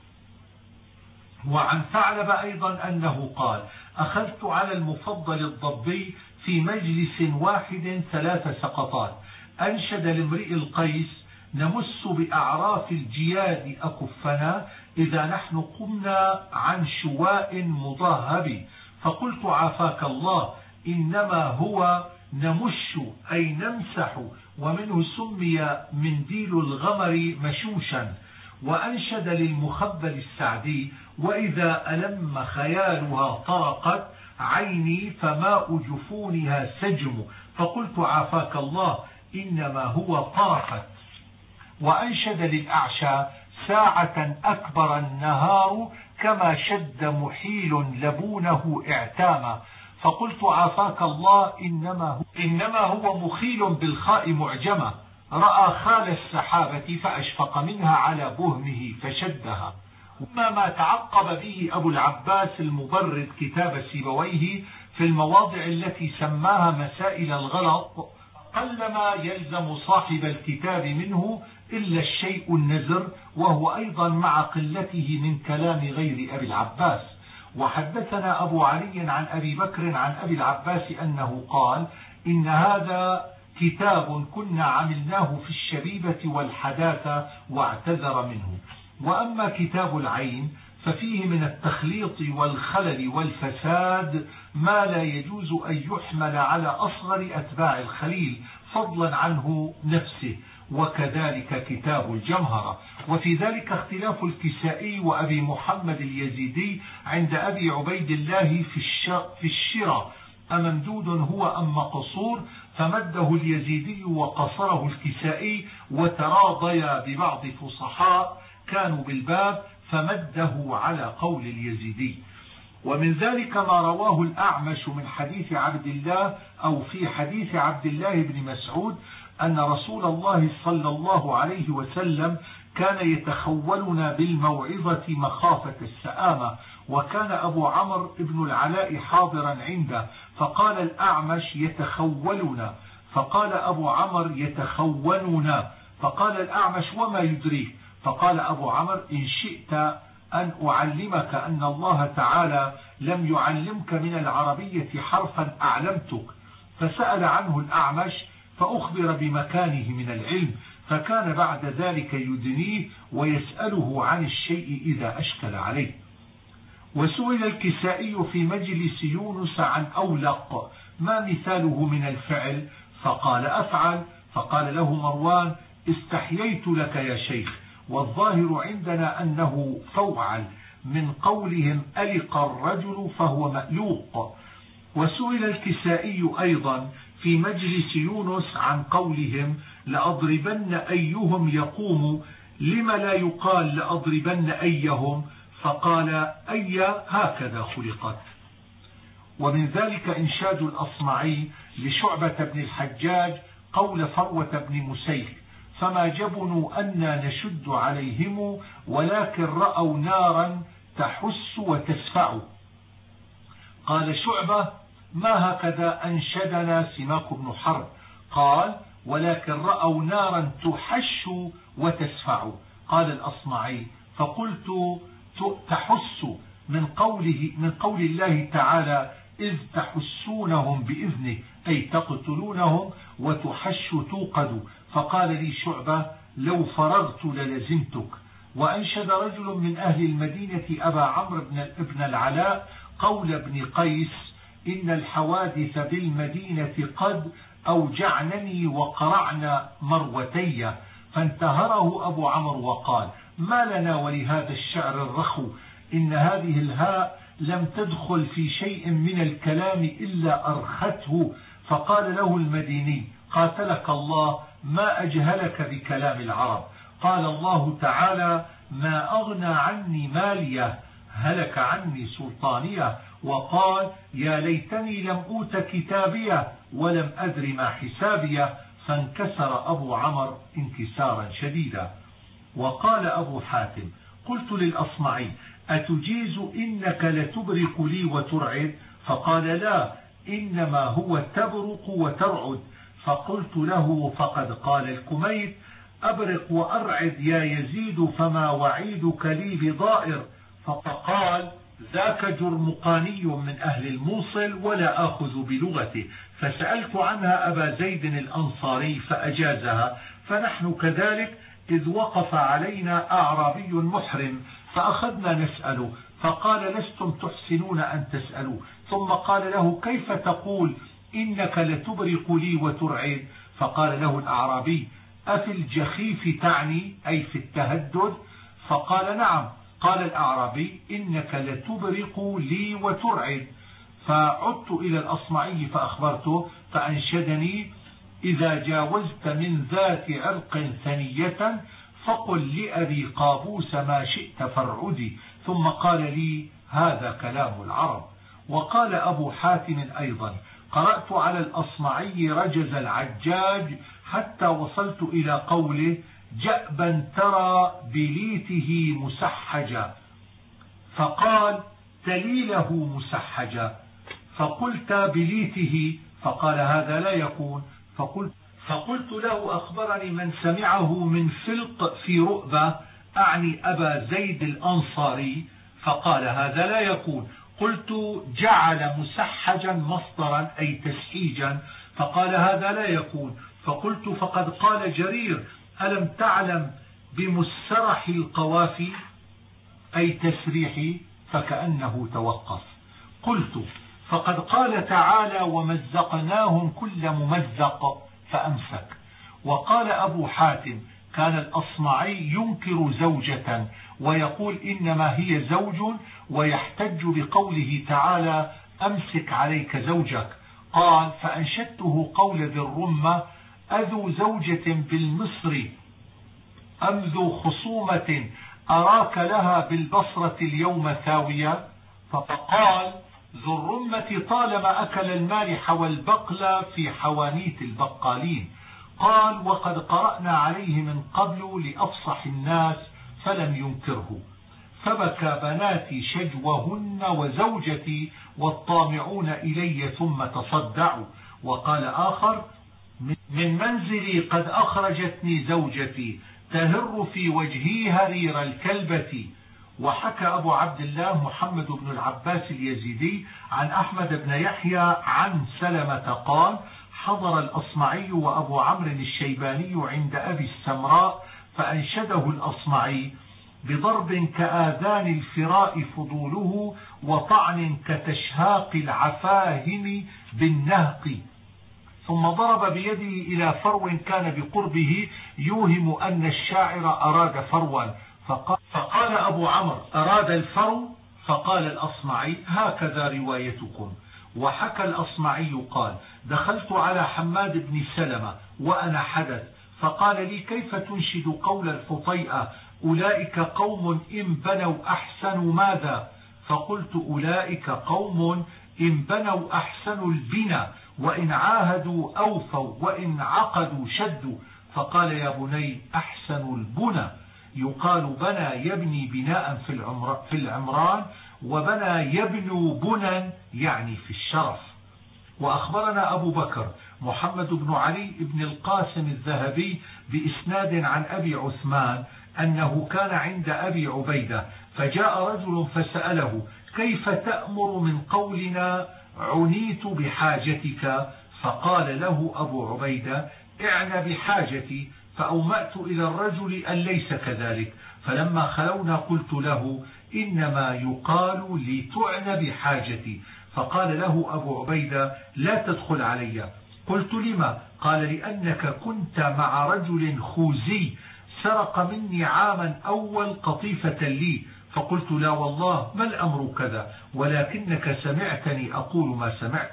[SPEAKER 1] وعن ثعلب أيضا أنه قال: أخذت على المفضل الضبي في مجلس واحد ثلاث سقطات. أنشد لامرئ القيس: نمس بأعراف الجياد أكفنا إذا نحن قمنا عن شواء مضاهب، فقلت عافاك الله إنما هو نمش أي نمسح، ومنه سمي منديل الغمر مشوشا. وأنشد للمخبل السعدي: وإذا ألم خيالها طرقت عيني فماء جفونها سجم، فقلت عافاك الله إنما هو طرقت. وأنشد للأعشى: ساعة أكبر النهار كما شد محيل لبونه اعتاما. فقلت: عافاك الله، إنما هو, إنما هو مخيل بالخاء معجمة، رأى خال السحابة فأشفق منها على بهمه فشدها. وما ما تعقب به أبو العباس المبرد كتاب سيبويه في المواضع التي سماها مسائل الغلط، قلما يلزم صاحب الكتاب منه إلا الشيء النزر، وهو أيضا مع قلته من كلام غير أبي العباس. وحدثنا أبو علي عن أبي بكر عن أبي العباس أنه قال: إن هذا كتاب كنا عملناه في الشبيبة والحداثة واعتذر منه. وأما كتاب العين ففيه من التخليط والخلل والفساد ما لا يجوز أن يحمل على أصغر أتباع الخليل فضلا عنه نفسه، وكذلك كتاب الجمهرة. وفي ذلك اختلاف الكسائي وأبي محمد اليزيدي عند أبي عبيد الله في الشرى، أممدود هو أم مقصور؟ فمده اليزيدي وقصره الكسائي، وتراضيا ببعض فصحاء كانوا بالباب فمده على قول اليزيدي. ومن ذلك ما رواه الأعمش من حديث عبد الله أو في حديث عبد الله بن مسعود أن رسول الله صلى الله عليه وسلم كان يتخولنا بالموعظة مخافة السآمة، وكان أبو عمرو بن العلاء حاضرا عنده، فقال الأعمش: يتخولنا، فقال أبو عمرو: يتخوننا، فقال الأعمش: وما يدريك؟ فقال أبو عمرو: إن شئت أن أعلمك أن الله تعالى لم يعلمك من العربية حرفا أعلمتك. فسأل عنه الأعمش فأخبر بمكانه من العلم، فكان بعد ذلك يدنيه ويسأله عن الشيء إذا أشكل عليه. وسئل الكسائي في مجلس يونس عن أولق ما مثاله من الفعل، فقال: أفعل. فقال له مروان: استحييت لك يا شيخ، والظاهر عندنا أنه فوعل، من قولهم ألق الرجل فهو مألوق. وسئل الكسائي أيضا في مجلس يونس عن قولهم لأضربن أيهم يقوم، لما لا يقال لأضربن أيهم؟ فقال: أي هكذا خلقت. ومن ذلك إنشاد الأصمعي لشعبة بن الحجاج قول فروة بن مسيك: فما جبنوا أنا نشد عليهم، ولكن رأوا نارا تحس وتسفع. قال شعبة: ما هكذا أنشدنا سماك بن حرب؟ قال: ولكن رأوا نارا تحش وتسفع. قال الأصمعي: فقلت تحس من قوله من قول الله تعالى: إذ تحسونهم بإذنه، أي تقتلونهم، وتحش توقد. فقال لي شعبة: لو فرغت للزمتك. وأنشد رجل من أهل المدينة أبا عمرو بن العلاء قول ابن قيس: إن الحوادث بالمدينة قد أوجعنني وقرعن مروتي. فانتهره أبو عمرو وقال: ما لنا ولهذا الشعر الرخو؟ إن هذه الهاء لم تدخل في شيء من الكلام إلا أرخته. فقال له المديني: قاتلك الله، ما أجهلك بكلام العرب. قال الله تعالى: ما أغنى عني مالية، هلك عني سلطانية. وقال: يا ليتني لم أوت كتابية ولم أدر ما حسابية. فانكسر أبو عمرو انكسارا شديدا. وقال أبو حاتم: قلت للأصمعي: أتجيز إنك لتبرق لي وترعد؟ فقال: لا، إنما هو تبرق وترعد. فقلت له: فقد قال الكميت: أبرق وأرعد يا يزيد، فما وعيدك لي بضائر. فقال: ذاك جرمقاني من أهل الموصل ولا آخذ بلغته. فسألت عنها أبا زيد الأنصاري فأجازها. فنحن كذلك، إذ وقف علينا أعرابي محرم فأخذنا نسأله، فقال: لستم تحسنون أن تسألوا. ثم قال له: كيف تقول إنك لتبرق لي وترعد؟ فقال له الأعرابي: أفي الجخيف تعني، أي في التهدد؟ فقال: نعم. قال الأعرابي: إنك لتبرق لي وترعد. فعدت إلى الأصمعي فأخبرته، فأنشدني إذا جاوزت من ذات عرق ثنية فقل لأبي قابوس ما شئت فارعدي. ثم قال لي هذا كلام العرب. وقال أبو حاتم أيضا قرأت على الأصمعي رجز العجاج حتى وصلت إلى قوله جأبا ترى بليته مسحجا، فقال تليله مسحجا، فقلت بليته، فقال هذا لا يكون. فقلت, فقلت له أخبرني من سمعه من فلق في رؤبة، أعني أبا زيد الأنصاري، فقال هذا لا يكون. قلت جعل مسحجا مصدرا أي تسحيجا، فقال هذا لا يكون. فقلت فقد قال جرير ألم تعلم بمسرح القوافي أي تسريحي، فكأنه توقف. قلت فقد قال تعالى ومزقناهم كل ممزق، فأمسك. وقال أبو حاتم كان الأصمعي ينكر زوجة ويقول إنما هي زوج، ويحتج بقوله تعالى أمسك عليك زوجك. قال فأنشدته قول ذي الرمة أذو زوجة بالمصر أم ذو خصومة أراك لها بالبصرة اليوم ثاوية. فقال ذو الرمة طالما أكل المالح والبقل في حوانيت البقالين. قال وقد قرأنا عليه من قبل لأفصح الناس فلم ينكره. فبكى بناتي شجوهن وزوجتي والطامعون إلي ثم تصدعوا. وقال آخر من منزلي قد أخرجتني زوجتي تهر في وجهي هرير الكلبة. وحكى أبو عبد الله محمد بن العباس اليزيدي عن أحمد بن يحيى عن سلمة قال حضر الأصمعي وأبو عمرو الشيباني عند أبي السمراء فأنشده الأصمعي بضرب كآذان الفراء فضوله وطعن كتشهاق العفاهم بالنهق، ثم ضرب بيده إلى فرو كان بقربه يوهم أن الشاعر أراد فروا، فقال, فقال أبو عمرو أراد الفرو؟ فقال الأصمعي هكذا روايتكم. وحكى الأصمعي قال دخلت على حماد بن سلمة وأنا حدث، فقال لي كيف تنشد قول الفطيئة أولئك قوم إن بنوا أحسنوا ماذا؟ فقلت أولئك قوم إن بنوا أحسنوا البنا وإن عاهدوا أوفوا وإن عقدوا شدوا. فقال يا بني أحسن البنى يقال بنى يبني بناء في, العمر في العمران، وبنى يبنو بنا يعني في الشرف. وأخبرنا أبو بكر محمد بن علي بن القاسم الذهبي بإسناد عن أبي عثمان أنه كان عند أبي عبيدة فجاء رجل فسأله كيف تأمر من قولنا عنيت بحاجتك؟ فقال له أبو عبيدة اعن بحاجتي، فأومأت إلى الرجل أن ليس كذلك، فلما خلونا قلت له إنما يقال لتعن بحاجتي. فقال له أبو عبيدة لا تدخل علي. قلت لما؟ قال لأنك كنت مع رجل خوزي سرق مني عاما أول قطيفة لي. فقلت لا والله ما الأمر كذا، ولكنك سمعتني أقول ما سمعت.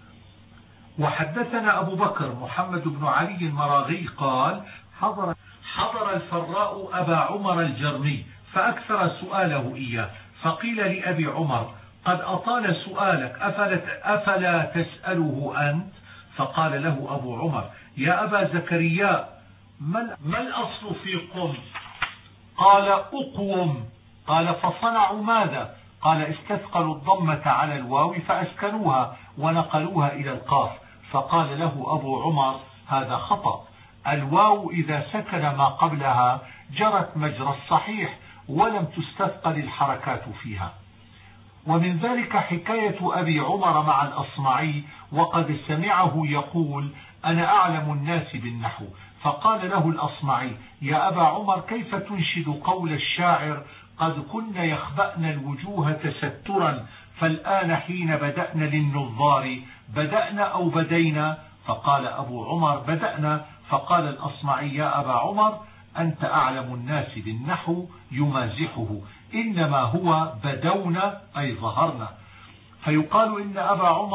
[SPEAKER 1] وحدثنا أبو بكر محمد بن علي المراغي قال حضر, حضر الفراء أبا عمر الجرمي فأكثر سؤاله إياه، فقيل لأبي عمر قد أطال سؤالك أفلا, أفلا تسأله أنت؟ فقال له أبو عمر يا أبا زكريا ما الأصل في قم؟ قال أقوم. قال فصنعوا ماذا؟ قال استثقلوا الضمة على الواو فأسكنوها ونقلوها إلى القاف. فقال له أبو عمر هذا خطأ، الواو إذا سكن ما قبلها جرت مجرى الصحيح ولم تستثقل الحركات فيها. ومن ذلك حكاية أبي عمر مع الأصمعي وقد سمعه يقول أنا أعلم الناس بالنحو. فقال له الأصمعي يا أبا عمر كيف تنشد قول الشاعر قد كنا يخبأن الوجوه تسترا فالآن حين بدأنا للنظار بدأنا أو بدينا؟ فقال أبو عمر بدأنا. فقال الأصمعي يا أبا عمر أنت أعلم الناس بالنحو يمازحه، إنما هو بدونا أي ظهرنا. فيقال إن أبا عمر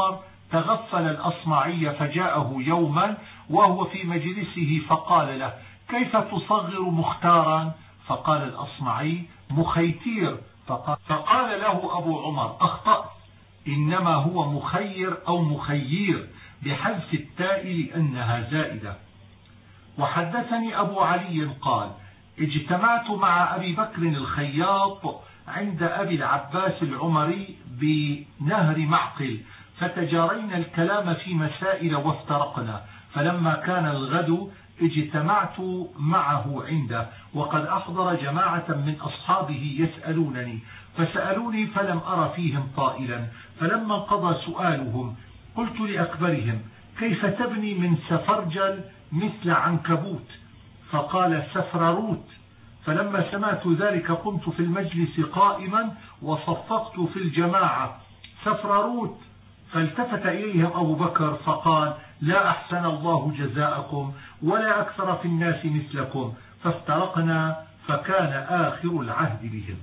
[SPEAKER 1] تغفل الأصمعي فجاءه يوما وهو في مجلسه فقال له: كيف تصغر مختارا؟ فقال الأصمعي: مخيتير. فقال له أبو عمر: أخطأت، إنما هو مخير أو مخيير بحذف التاء لأنها زائدة. وحدثني أبو علي قال: اجتمعت مع أبي بكر الخياط عند أبي العباس العمري بنهر معقل، فتجارينا الكلام في مسائل وافترقنا، فلما كان الغد اجتمعت معه عنده وقد أحضر جماعة من أصحابه يسألونني، فسألوني فلم أر فيهم طائلا، فلما انقضى سؤالهم قلت لأكبرهم: كيف تبني من سفرجل مثل عنكبوت؟ فقال: سفرروت. فلما سمعت ذلك قمت في المجلس قائما وصفقت في الجماعة: سفرروت. فالتفت إليهم أبو بكر فقال: لا أحسن الله جزاءكم ولا أكثر في الناس مثلكم. فافترقنا، فكان آخر العهد بهم.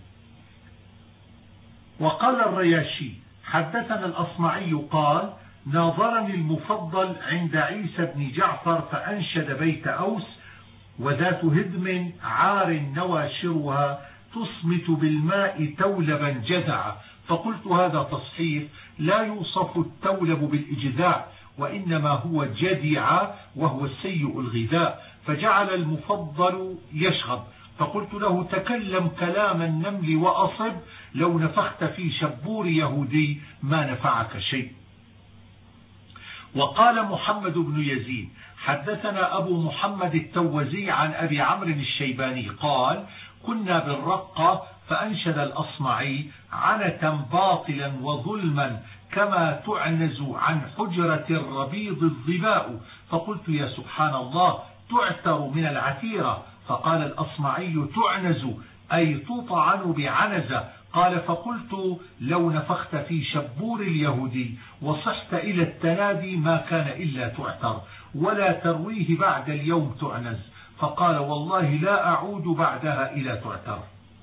[SPEAKER 1] وقال الرياشي: حدثنا الأصمعي قال: ناظرني المفضل عند عيسى بن جعفر فأنشد بيت أوس: وذات هدم عار نواشرها تصمت بالماء تولبا جذعا. فقلت: هذا تصحيف، لا يوصف التولب بالإجذاع، وإنما هو جدع وهو السيء الغذاء. فجعل المفضل يشغب، فقلت له: تكلم كلام النمل وأصب، لو نفخت في شبور يهودي ما نفعك شيء. وقال محمد بن يزيد: حدثنا أبو محمد التوزي عن أبي عمرو الشيباني قال: كنا بالرقة فأنشد الأصمعي: عنة باطلا وظلما كما تعنز عن حجرة الربيض الظباء. فقلت: يا سبحان الله، تعتر من العتيرة. فقال الأصمعي: تعنز أي تطعن بعنزة. قال: فقلت: لو نفخت في شبور اليهودي وصحت إلى التنادي ما كان إلا تعتر، ولا ترويه بعد اليوم تعنز. فقال: والله لا أعود بعدها إلى تعتر.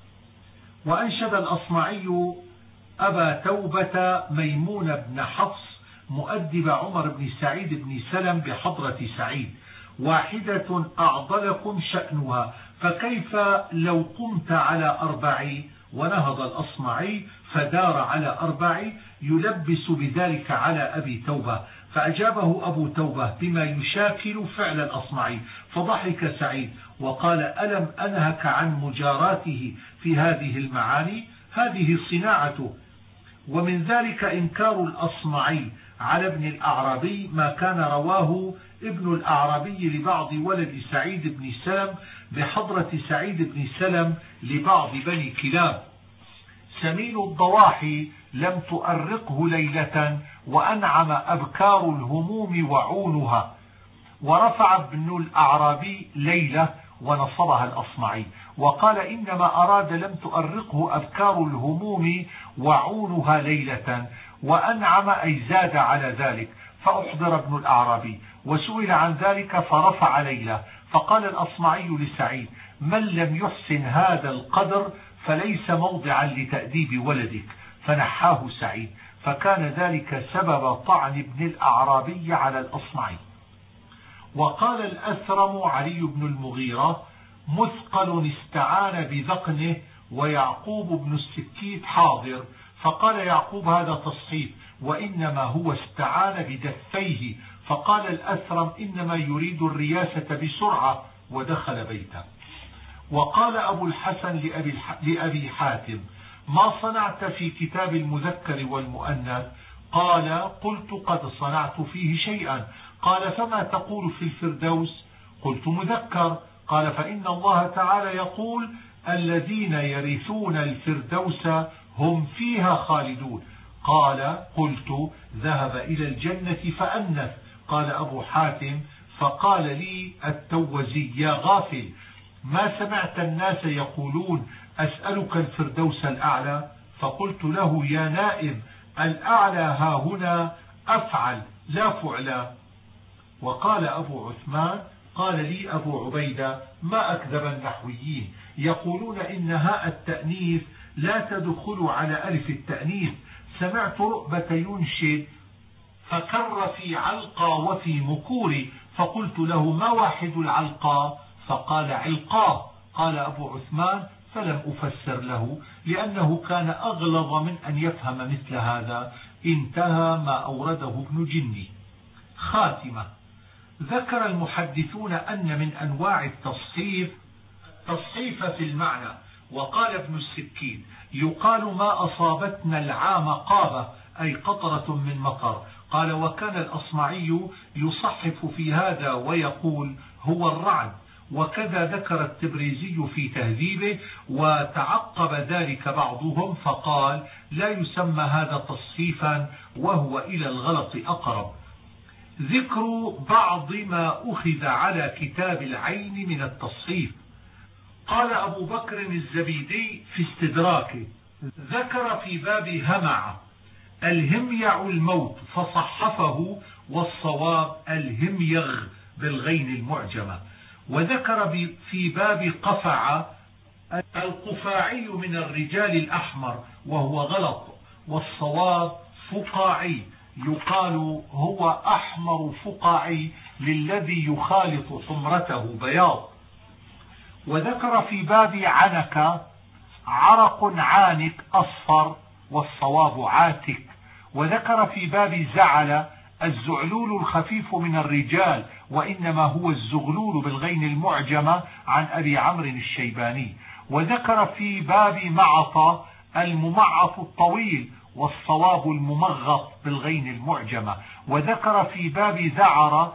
[SPEAKER 1] وأنشد الأصمعي أبا توبة ميمون بن حفص مؤدب عمر بن سعيد بن سلم بحضرة سعيد: واحدة أعضلكم شأنها، فكيف لو قمت على أربع؟ ونهض الأصمعي فدار على أربع يلبس بذلك على أبي توبة، فأجابه أبو توبة بما يشاكل فعل الأصمعي، فضحك سعيد وقال: ألم أنهك عن مجاراته في هذه المعاني؟ هذه صناعته. ومن ذلك إنكار الأصمعي على ابن الأعرابي ما كان رواه ابن الأعرابي لبعض ولد سعيد بن سلم بحضرة سعيد بن سلم لبعض بني كلاب: سمين الضواحي لم تؤرقه ليلة وأنعم أبكار الهموم وعونها. ورفع ابن الأعرابي ليلة ونصبها الأصمعي وقال: إنما أراد لم تؤرقه أبكار الهموم وعونها ليلة، وأنعم أي زاد على ذلك. فأحضر ابن الأعرابي وسئل عن ذلك فرفع ليلة. فقال الأصمعي لسعيد: من لم يحسن هذا القدر فليس موضعا لتأديب ولدك. فنحاه سعيد، فكان ذلك سبب طعن ابن الأعرابي على الأصمعي. وقال الأثرم علي بن المغيرة: مثقل استعان بذقنه ويعقوب بن السكيت حاضر. فقال يعقوب: هذا تصحيف، وإنما هو استعان بدفيه. فقال الأثرم: إنما يريد الرياسة بسرعة، ودخل بيته. وقال أبو الحسن لأبي, لأبي حاتم: ما صنعت في كتاب المذكر والمؤنث؟ قال: قلت: قد صنعت فيه شيئا. قال: فما تقول في الفردوس؟ قلت: مذكر. قال: فإن الله تعالى يقول: الذين يرثون الفردوس هم فيها خالدون. قال: قلت: ذهب إلى الجنة فأنث. قال أبو حاتم: فقال لي التوزي: يا غافل، ما سمعت الناس يقولون أسألك الفردوس الأعلى؟ فقلت له: يا نائم، الأعلى ها هنا أفعل لا فعلا. وقال أبو عثمان: قال لي أبو عبيدة: ما أكذب النحويين، يقولون إن هاء التأنيث لا تدخل على ألف التأنيث. سمعت رؤبة ينشد: فكر في علقى وفي مكور، فقلت له: ما واحد العلقى؟ فقال: علقاه. قال أبو عثمان: فلم أفسر له لأنه كان أغلظ من أن يفهم مثل هذا. انتهى ما أورده ابن جني. خاتمة. ذكر المحدثون أن من أنواع التصحيف تصحيف في المعنى. وقال ابن السكين: يقال ما أصابتنا العام قابة، أي قطرة من مطر. قال: وكان الأصمعي يصحف في هذا ويقول: هو الرعد. وكذا ذكر التبريزي في تهذيبه، وتعقب ذلك بعضهم فقال: لا يسمى هذا تصحيفا وهو إلى الغلط أقرب. ذكر بعض ما أخذ على كتاب العين من التصحيف. قال أبو بكر الزبيدي في استدراكه: ذكر في باب همع الهميع الموت فصحفه، والصواب الهميغ بالغين المعجمة. وذكر في باب قفع القفاعي من الرجال الأحمر وهو غلط، والصواب فقاعي، يقال هو أحمر فقاعي للذي يخالط حمرته بياض. وذكر في باب عنك عرق عانك أصفر، والصواب عاتك. وذكر في باب زعل الزعلول الخفيف من الرجال، وإنما هو الزغلول بالغين المعجمة، عن أبي عمرو الشيباني. وذكر في باب معط الممعط الطويل، والصواب الممغط بالغين المعجمة. وذكر في باب ذعر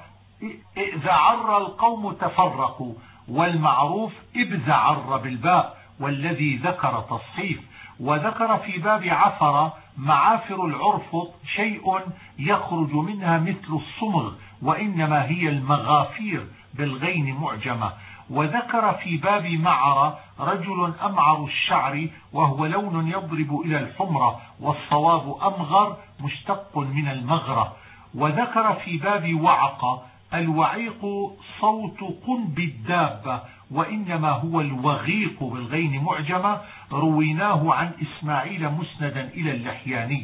[SPEAKER 1] ذعر القوم تفرقوا، والمعروف ابزعر بالباء، والذي ذكر تصحيف. وذكر في باب عفر معافر العرفط شيء يخرج منها مثل الصمغ، وإنما هي المغافير بالغين معجمة. وذكر في باب معر رجل أمعر الشعر، وهو لون يضرب إلى الحمرة، والصواب أمغر مشتق من المغرة. وذكر في باب وعق الوعيق صوت قنب الدابة، وإنما هو الوغيق بالغين معجمة، رويناه عن إسماعيل مسندا إلى اللحياني.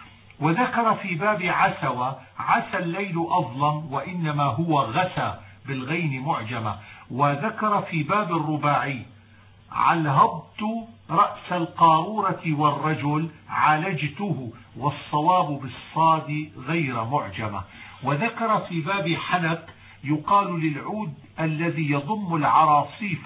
[SPEAKER 1] وذكر في باب عسوى عسى الليل أظلم، وإنما هو غسى بالغين معجمة. وذكر في باب الرباعي علهبت رأس القارورة والرجل عالجته، والصواب بالصاد غير معجمة. وذكر في باب حنك يقال للعود الذي يضم العراصيف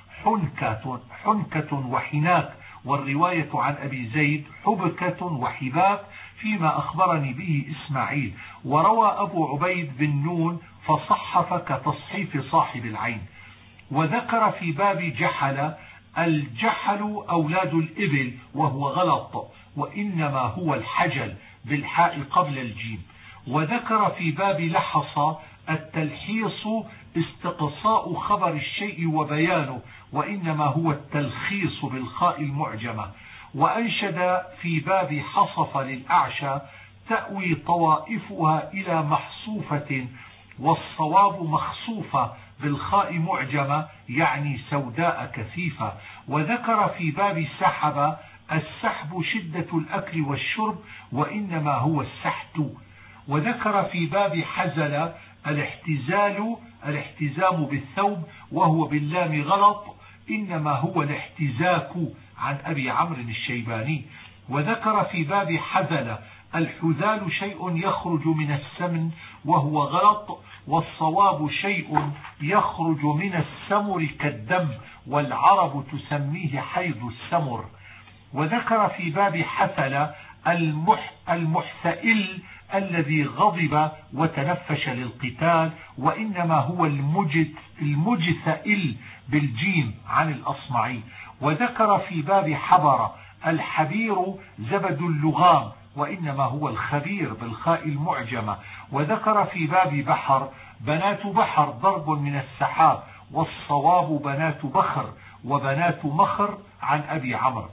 [SPEAKER 1] حنكة, حنكة وحناك، والرواية عن أبي زيد حبكة وحباك، فيما أخبرني به إسماعيل. وروى أبو عبيد بن نون فصحف كتصحيف صاحب العين. وذكر في باب جحل الجحل أولاد الإبل، وهو غلط، وإنما هو الحجل بالحاء قبل الجيم. وذكر في باب لحص التلحيص استقصاء خبر الشيء وبيانه، وإنما هو التلخيص بالخاء المعجمة. وأنشد في باب حصف للأعشى تأوي طوائفها إلى محصوفة، والصواب مخصوفة بالخاء معجمة، يعني سوداء كثيفة. وذكر في باب سحب السحب شدة الأكل والشرب، وإنما هو السحت. وذكر في باب حزل الاحتزال الاحتزام بالثوب، وهو باللام غلط، إنما هو الاحتزاك، عن أبي عمرو الشيباني. وذكر في باب حزل الحذال شيء يخرج من السمن، وهو غلط، والصواب شيء يخرج من السمر كالدم، والعرب تسميه حيض السمر. وذكر في باب حثل المح المحثئل الذي غضب وتنفش للقتال، وإنما هو المجث المجثئل بالجيم، عن الأصمعي. وذكر في باب حبر الحبير زبد اللغام، وإنما هو الخبير بالخاء المعجمة. وذكر في باب بحر بنات بحر ضرب من السحاب، والصواب بنات بخر وبنات مخر، عن أبي عمرو.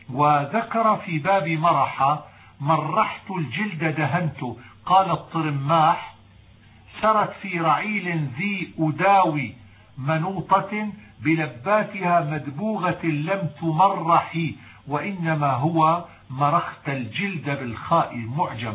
[SPEAKER 1] وذكر في باب مرحة مرحت الجلد دهنت، قال الطرماح سرت في رعيل ذي أداوي منوطة بلباتها مدبوغة لم تمرحي، وإنما هو مرخت الجلد بالخاء المعجمة.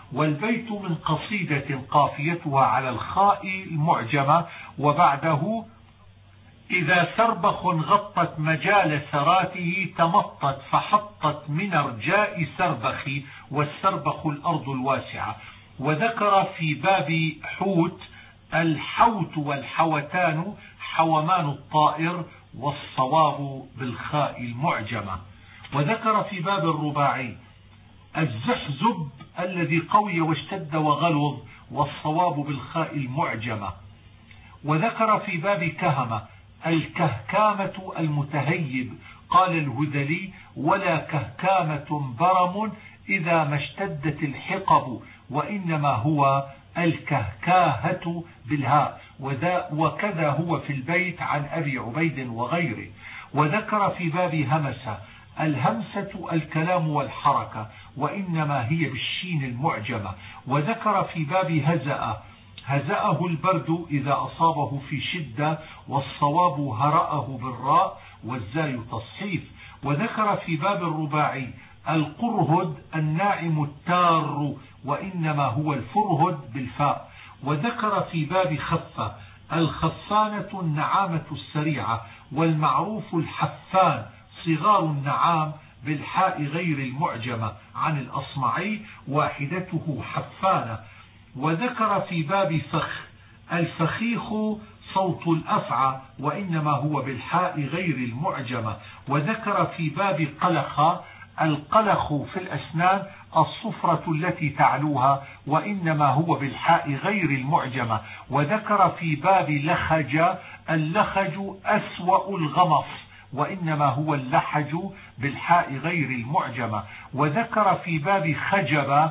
[SPEAKER 1] والبيت من قصيدة قافيتها على الخاء المعجمة وبعده إذا سربخ غطت مجال سراته تمطت فحطت من أرجاء سربخ والسربخ الأرض الواسعة. وذكر في باب حوت الحوت والحوتان حومان الطائر والصواب بالخاء المعجمة. وذكر في باب الرباعي الزحزب الذي قوي واشتد وغلظ والصواب بالخاء المعجمة. وذكر في باب كهمة الكهكامة المتهيب، قال الهذلي ولا كهكامة برم إذا ما اشتدت الحقب، وإنما هو الكهكاهة بالهاء، وكذا هو في البيت عن أبي عبيد وغيره. وذكر في باب همسة الهمسة الكلام والحركة، وإنما هي بالشين المعجمة. وذكر في باب هزأ هزأه البرد إذا أصابه في شدة، والصواب هرأه بالراء والزاي تصحيف. وذكر في باب الرباعي القرهد الناعم التار، وإنما هو الفرهد بالفاء. وذكر في باب خفة الخفانة النعامة السريعة، والمعروف الحفان صغار النعام بالحاء غير المعجمة عن الأصمعي واحدته حفانة. وذكر في باب فخ الفخيخ صوت الأفعى، وإنما هو بالحاء غير المعجمة. وذكر في باب قلخ القلخ في الأسنان الصفرة التي تعلوها، وإنما هو بالحاء غير المعجمة. وذكر في باب لخج اللخج أسوأ الغمص، وإنما هو اللحج بالحاء غير المعجمة. وذكر في باب خجب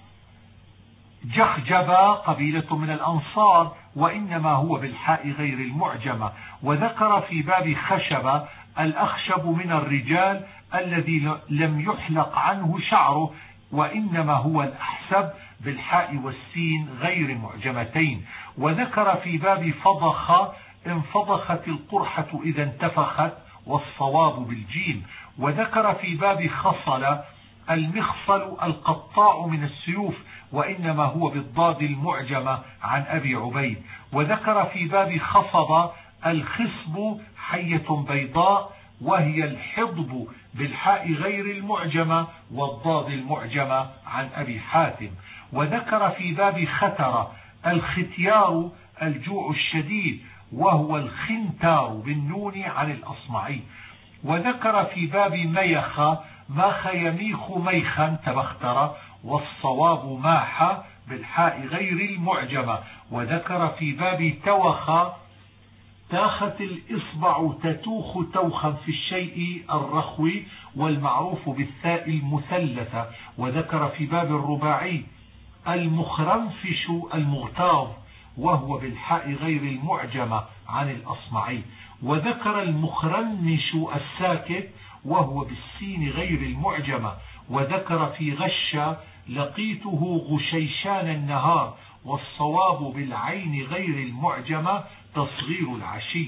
[SPEAKER 1] جخجب قبيلة من الأنصار، وإنما هو بالحاء غير المعجمة. وذكر في باب خشب الأخشب من الرجال الذي لم يحلق عنه شعره، وإنما هو الأحسب بالحاء والسين غير معجمتين. وذكر في باب فضخ انفضخت القرحة إذا انتفخت، والصواب بالجيم. وذكر في باب خصل المخصل القطاع من السيوف، وإنما هو بالضاد المعجمة عن أبي عبيد. وذكر في باب خصب الخصب حية بيضاء، وهي الحضب بالحاء غير المعجمة والضاد المعجمة عن أبي حاتم. وذكر في باب ختر الختيار الجوع الشديد، وهو الخنتار بالنون عن الأصمعي. وذكر في باب ميخ ماخ يميخ ميخا تبختر، والصواب ماح بالحاء غير المعجمة. وذكر في باب توخ تاخت الإصبع تتوخ توخا في الشيء الرخوي، والمعروف بالثاء المثلثة. وذكر في باب الرباعي المخرنفش المغتاظ، وهو بالحاء غير المعجمة عن الأصمعي. وذكر المخرنش الساكت، وهو بالسين غير المعجمة. وذكر في غش لقيته غشيشان النهار، والصواب بالعين غير المعجمة تصغير العشي.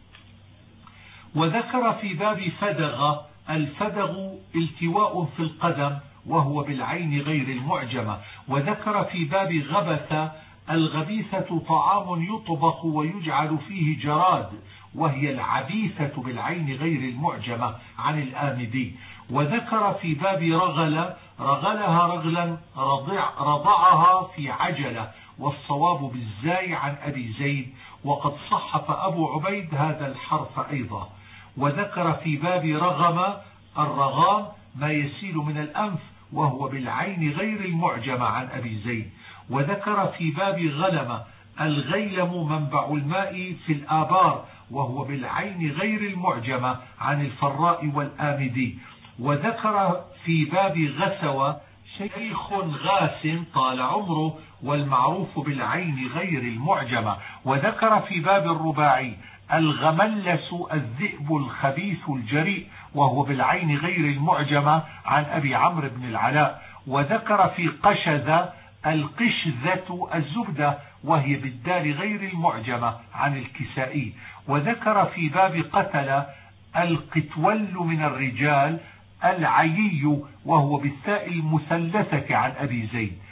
[SPEAKER 1] وذكر في باب فدغ الفدغ التواء في القدم، وهو بالعين غير المعجمة. وذكر في باب غبث الغبيثة طعام يطبخ ويجعل فيه جراد، وهي العبيثة بالعين غير المعجمة عن الآمدي. وذكر في باب رغل رغلها رغلا رضع رضعها في عجلة، والصواب بالزاي عن أبي زيد، وقد صحف أبو عبيد هذا الحرف أيضا. وذكر في باب رغم الرغام ما يسيل من الأنف، وهو بالعين غير المعجمة عن أبي زيد. وذكر في باب غلم الغيلم منبع الماء في الآبار، وهو بالعين غير المعجمة عن الفراء والآمدي. وذكر في باب غسوة شيخ غاس طال عمره، والمعروف بالعين غير المعجمة. وذكر في باب الرباعي الغملس الذئب الخبيث الجريء، وهو بالعين غير المعجمة عن أبي عمرو بن العلاء. وذكر في قشذ القشذة الزبدة، وهي بالدال غير المعجمة عن الكسائي. وذكر في باب قتل القتول من الرجال العيي، وهو بالثاء المثلثة عن أبي زيد.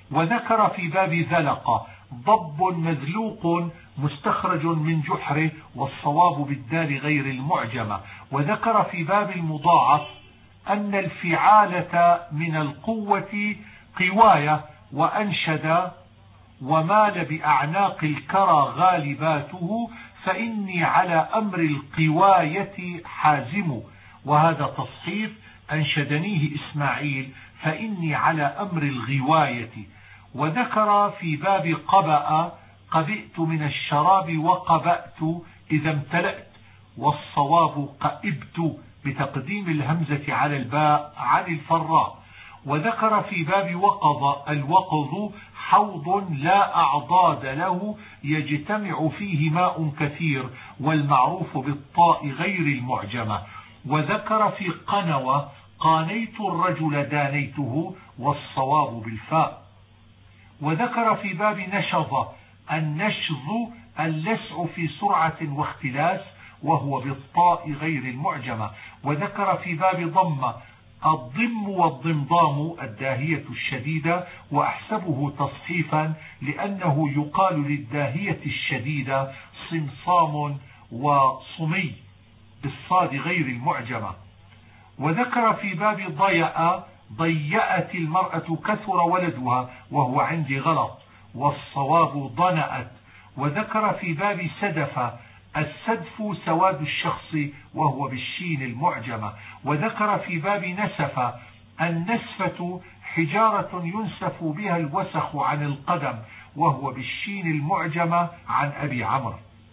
[SPEAKER 1] وذكر في باب ذلق ضب مذلوق مستخرج من جحره والصواب بالدال غير المعجمة. وذكر في باب المضاعف أن الفعالة من القوة قواية، وأنشد ومال بأعناق الكرى غالباته فإني على أمر القواية حازم. وهذا تصحيف أنشدنيه إسماعيل فإني على أمر الغواية. وذكر في باب قبأ قبئت من الشراب وقبأت إذا امتلأت، والصواب قئبت بتقديم الهمزة على الباء عن الفراء. وذكر في باب وقض الوقض حوض لا أعضاد له يجتمع فيه ماء كثير، والمعروف بالطاء غير المعجمة. وذكر في قنوة قانيت الرجل دانيته، والصواب بالفاء. وذكر في باب نشظ النشظ اللسع في سرعة واختلاس، وهو بالطاء غير المعجمة. وذكر في باب ضم الضم والضمضام الداهية الشديدة، وأحسبه تصحيفا لأنه يقال للداهية الشديدة صمصام وصمي بالصاد غير المعجمة. وذكر في باب ضيأ ضيأت المرأة كثر ولدها، وهو عندي غلط، والصواب ضنأت. وذكر في باب سدف السدف سواد الشخص، وهو بالشين المعجمة. وذكر في باب نسف النسفة حجارة ينسف بها الوسخ عن القدم، وهو بالشين المعجمة عن أبي عمرو.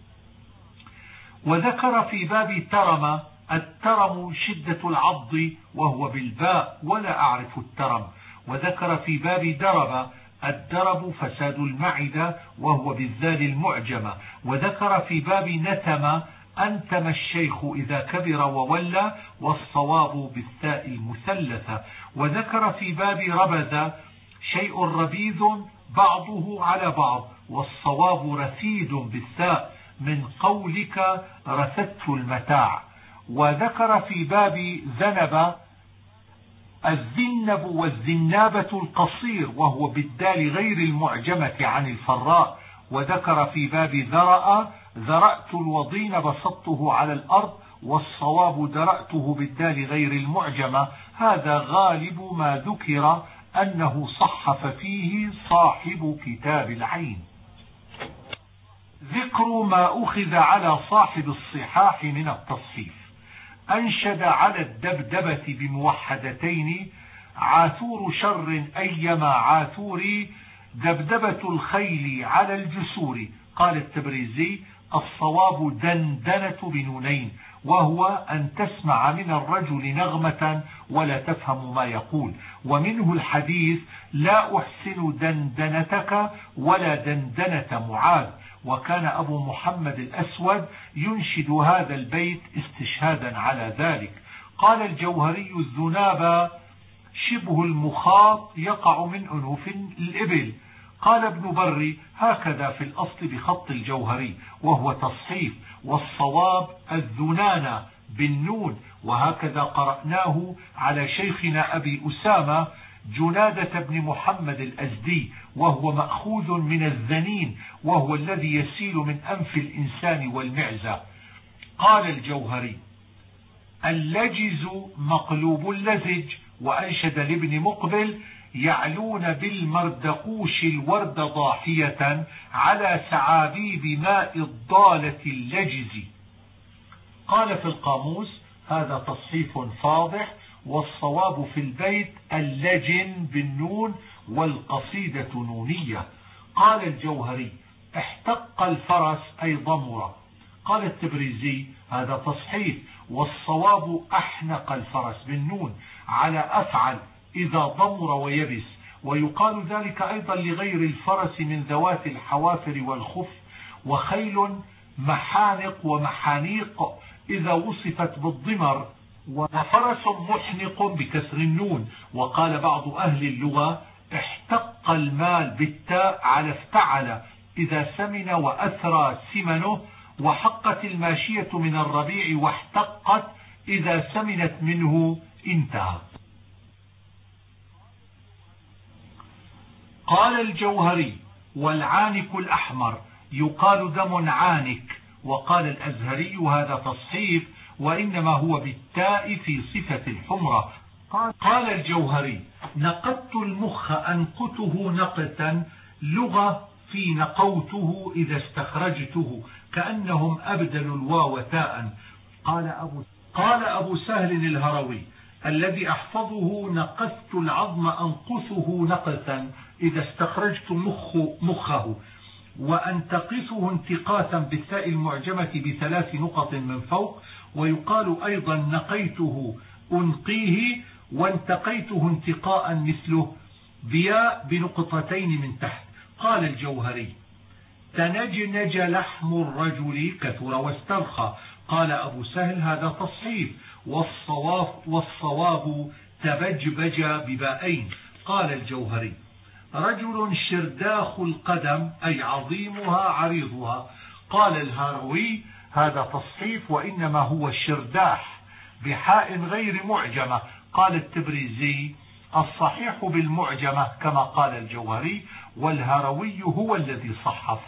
[SPEAKER 1] وذكر في باب ترم الترم شدة العض، وهو بالباء ولا أعرف الترم. وذكر في باب درب الدرب فساد المعدة، وهو بالذال المعجمة. وذكر في باب نتم أنتم الشيخ إذا كبر وولى، والصواب بالثاء المثلثة. وذكر في باب ربذ شيء ربيذ بعضه على بعض، والصواب رثيد بالثاء من قولك رثدت المتاع. وذكر في باب ذنب الذنب والذنابة القصير، وهو بالدال غير المعجمة عن الفراء. وذكر في باب ذرأ ذرأت الوضين بسطته على الأرض، والصواب درأته بالدال غير المعجمة. هذا غالب ما ذكر أنه صحف فيه صاحب كتاب العين. ذكر ما أخذ على صاحب الصحاح من التصحيف. أنشد على الدبدبة بموحدتين عاثور شر أيما عاثور دبدبة الخيل على الجسور. قال التبريزي الصواب دندنة بنونين، وهو أن تسمع من الرجل نغمة ولا تفهم ما يقول. ومنه الحديث لا أحسن دندنتك ولا دندنة معاذ. وكان أبو محمد الأسود ينشد هذا البيت استشهادا على ذلك. قال الجوهري الذناب شبه المخاط يقع من أنوف الإبل. قال ابن بري هكذا في الأصل بخط الجوهري، وهو تصحيف، والصواب الذنان بالنون، وهكذا قرأناه على شيخنا أبي أسامة جنادة بن محمد الأزدي، وهو مأخوذ من الذنين، وهو الذي يسيل من أنف الإنسان والمعزة. قال الجوهري اللجز مقلوب اللزج. وأنشد لابن مقبل يعلون بالمردقوش الورد ضاحية على سعابيب ماء الضالة اللجز. قال في القاموس هذا تصحيف فاضح، والصواب في البيت اللجن بالنون والقصيدة نونية. قال الجوهري احتق الفرس أي ضمر. قال التبريزي هذا تصحيف، والصواب أحنق الفرس بالنون على أفعل إذا ضمر ويبس. ويقال ذلك أيضا لغير الفرس من ذوات الحوافر والخف، وخيل محانق ومحانيق إذا وصفت بالضمر، وفرس محنق بكسر النون. وقال بعض أهل اللغة احتق المال بالتاء على افتعل إذا سمن وأثرى سمنه، وحقت الماشية من الربيع واحتقت إذا سمنت منه انتهى. قال الجوهري: والعانك الأحمر يقال دم عانك. وقال الأزهري: هذا تصحيف وإنما هو بالتاء في صفة الحمرة. قال الجوهري: نقدت المخ أنقته نقتا، لغة في نقوته إذا استخرجته، كأنهم أبدلوا الواو تاء. قال أبو, قال أبو سهل الهروي: الذي أحفظه نقصت العظم أنقصه نقصا إذا استخرجت مخ مخه، وأنتقصه انتقاثا بالتاء المعجمة بثلاث نقط من فوق. ويقال أيضا نقيته أنقيه، وانتقيته انتقاء مثله بياء بنقطتين من تحت. قال الجوهري: تنجنج لحم الرجل كثر واسترخى. قال أبو سهل: هذا تصحيف، والصواب, والصواب تبجبج ببائين. قال الجوهري: رجل شرداخ القدم أي عظيمها عريضها. قال الهروي: هذا تصحيف وإنما هو شرداح بحاء غير معجمة. قال التبريزي: الصحيح بالمعجمة كما قال الجوهري، والهروي هو الذي صحف.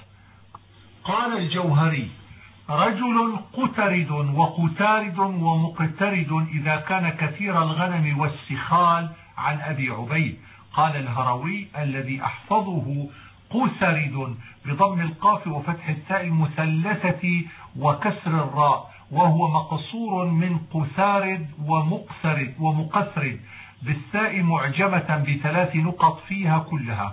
[SPEAKER 1] قال الجوهري: رجل قترد وقتارد ومقترد إذا كان كثير الغنم والسخال، عن أبي عبيد. قال الهروي: الذي أحفظه قترد بضم القاف وفتح التاء المثلثة وكسر الراء، وهو مقصور من قثارد ومقثرد ومقثرد بالتاء معجمة بثلاث نقط فيها كلها.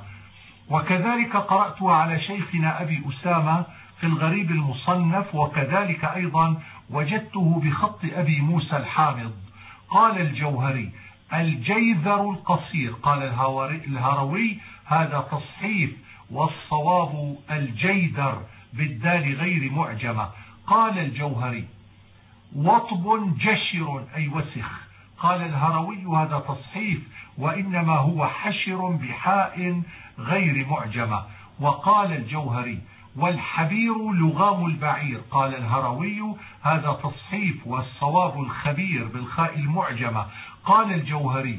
[SPEAKER 1] وكذلك قرأتها على شيخنا أبي أسامة في الغريب المصنف، وكذلك أيضا وجدته بخط أبي موسى الحامض. قال الجوهري: الجيذر القصير. قال الهروي: هذا تصحيف، والصواب الجيدر بالدال غير معجمة. قال الجوهري: وطب جشر أي وسخ. قال الهروي: هذا تصحيف وإنما هو حشر بحاء غير معجمة. وقال الجوهري: والحبير لغام البعير. قال الهروي: هذا تصحيف، والصواب الخبير بالخاء المعجمة. قال الجوهري: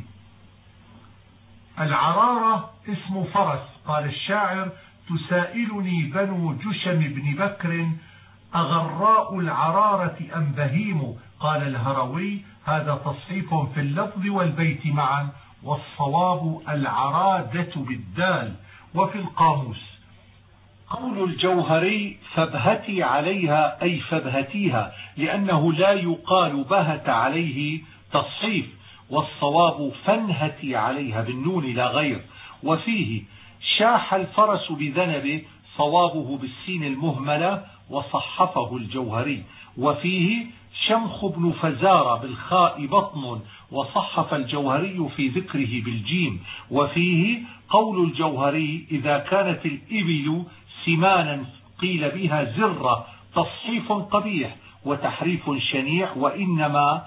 [SPEAKER 1] العرارة اسم فرس. قال الشاعر: تسائلني بنو جشم بن بكر أغراء العرارة أم بهيم. قال الهروي: هذا تصحيف في اللفظ والبيت معا، والصواب العرادة بالدال. وفي القاموس: قول الجوهري: فابهتي عليها أي فابهتيها، لأنه لا يقال بهت عليه تصحيف، والصواب فانهتي عليها بالنون لا غير. وفيه: شاح الفرس بذنبه، صوابه بالسين المهملة، وصحفه الجوهري. وفيه: شمخ بن فزارة بالخاء بطن، وصحف الجوهري في ذكره بالجيم. وفيه: قول الجوهري: إذا كانت الإبل سمانا قيل بها زرة، تصحيف قبيح وتحريف شنيع، وإنما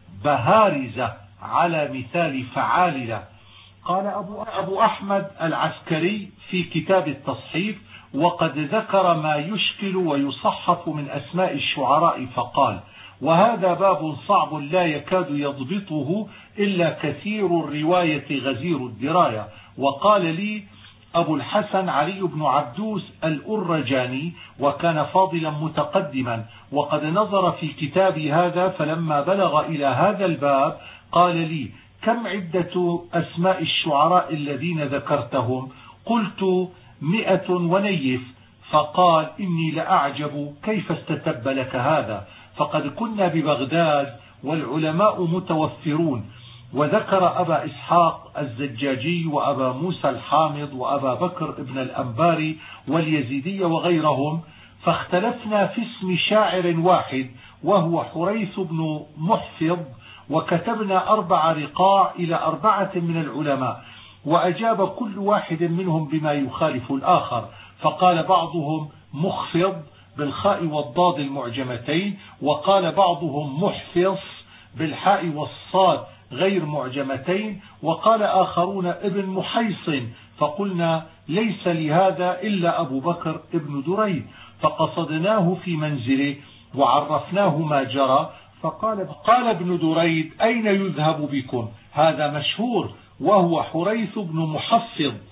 [SPEAKER 1] بهارزة على مثال فعاللة. قال أبو, أبو أحمد العسكري في كتاب التصحيف: وقد ذكر ما يشكل ويصحف من أسماء الشعراء، فقال: وهذا باب صعب لا يكاد يضبطه إلا كثير الرواية غزير الدراية. وقال لي أبو الحسن علي بن عبدوس الأرجاني، وكان فاضلا متقدما، وقد نظر في كتابي هذا، فلما بلغ إلى هذا الباب قال لي: كم عدة أسماء الشعراء الذين ذكرتهم؟ قلت: مئة ونيف. فقال: إني لأعجب كيف استتب لك هذا، فقد كنا ببغداد والعلماء متوفرون. وذكر أبا إسحاق الزجاجي وأبا موسى الحامض وأبا بكر ابن الأنباري واليزيدي وغيرهم، فاختلفنا في اسم شاعر واحد وهو حريث بن محفظ، وكتبنا أربع رقاع إلى أربعة من العلماء، وأجاب كل واحد منهم بما يخالف الآخر. فقال بعضهم مخفض بالخاء والضاد المعجمتين، وقال بعضهم محفظ بالحاء والصاد غير معجمتين، وقال آخرون ابن محيصن. فقلنا: ليس لهذا إلا أبو بكر ابن دريد. فقصدناه في منزله وعرفناه ما جرى، فقال قال ابن دريد: أين يذهب بكم؟ هذا مشهور، وهو حريث بن محفظ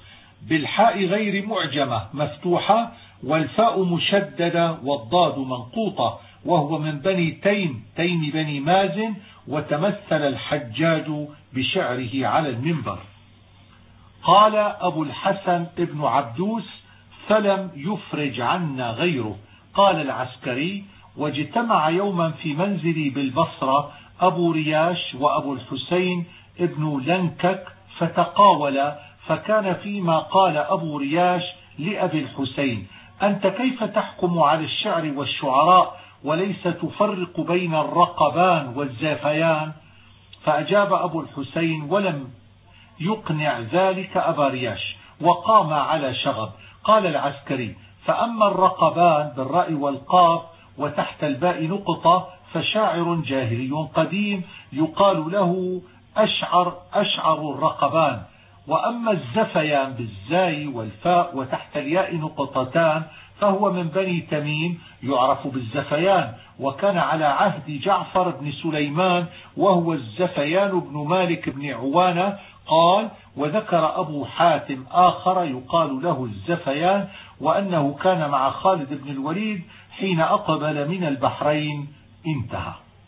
[SPEAKER 1] بالحاء غير معجمة مفتوحة والفاء مشددة والضاد منقوطة، وهو من بني تيم تيم بني مازن. وتمثل الحجاج بشعره على المنبر. قال أبو الحسن ابن عبدوس: فلم يفرج عنا غيره. قال العسكري: واجتمع يوما في منزلي بالبصرة أبو رياش وأبو الحسين ابن لنكك فتقاولا، فكان فيما قال أبو رياش لأبي الحسين: أنت كيف تحكم على الشعر والشعراء وليس تفرق بين الرقبان والزافيان؟ فأجاب أبو الحسين ولم يقنع ذلك أبا رياش وقام على شغب. قال العسكري: فأما الرقبان بالراء والقاف وتحت الباء نقطة فشاعر جاهلي قديم يقال له أشعر أشعر الرقبان. وأما الزفيان بالزاي والفاء وتحت الياء نقطتان فهو من بني تميم يعرف بالزفيان، وكان على عهد جعفر بن سليمان وهو الزفيان بن مالك بن عوانة. قال: وذكر أبو حاتم آخر يقال له الزفيان، وأنه كان مع خالد بن الوليد حين أقبل من البحرين. انتهى.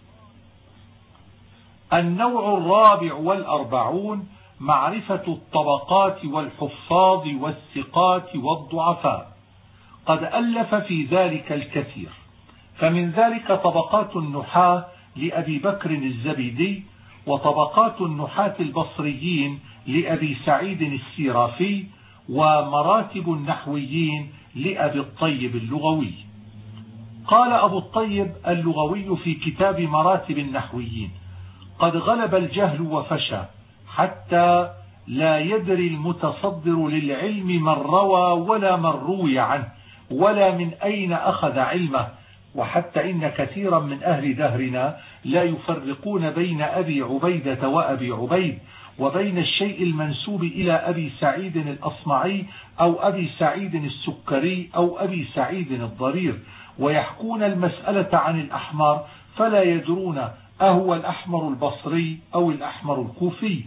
[SPEAKER 1] النوع الرابع والأربعون: معرفة الطبقات والحفاظ والثقات والضعفاء. قد ألف في ذلك الكثير، فمن ذلك طبقات النحاة لأبي بكر الزبيدي، وطبقات النحاة البصريين لأبي سعيد السيرافي، ومراتب النحويين لأبي الطيب اللغوي. قال أبو الطيب اللغوي في كتاب مراتب النحويين: قد غلب الجهل وفشى حتى لا يدري المتصدر للعلم من روى ولا من روي عنه ولا من أين أخذ علمه، وحتى إن كثيرا من أهل دهرنا لا يفرقون بين أبي عبيدة وأبي عبيد، وبين الشيء المنسوب إلى أبي سعيد الأصمعي أو أبي سعيد السكري أو أبي سعيد الضرير، ويحكون المسألة عن الأحمر فلا يدرون أهو الأحمر البصري أو الأحمر الكوفي،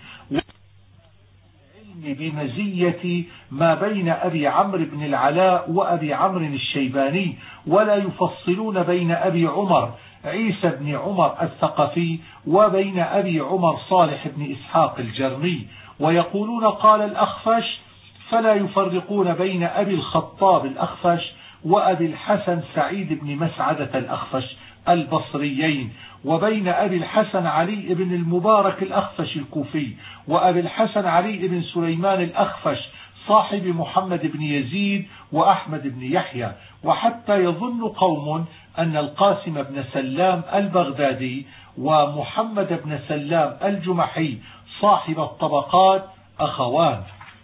[SPEAKER 1] بمزية ما بين أبي عمرو بن العلاء وأبي عمرو الشيباني، ولا يفصلون بين أبي عمر عيسى بن عمر الثقفي وبين أبي عمر صالح بن إسحاق الجرمي، ويقولون قال الأخفش، فلا يفرقون بين أبي الخطاب الأخفش وأبي الحسن سعيد بن مسعدة الأخفش البصريين، وبين أبي الحسن علي بن المبارك الأخفش الكوفي وأبي الحسن علي بن سليمان الأخفش صاحب محمد بن يزيد وأحمد بن يحيى. وحتى يظن قوم أن القاسم بن سلام البغدادي ومحمد بن سلام الجمحي صاحب الطبقات أخوان.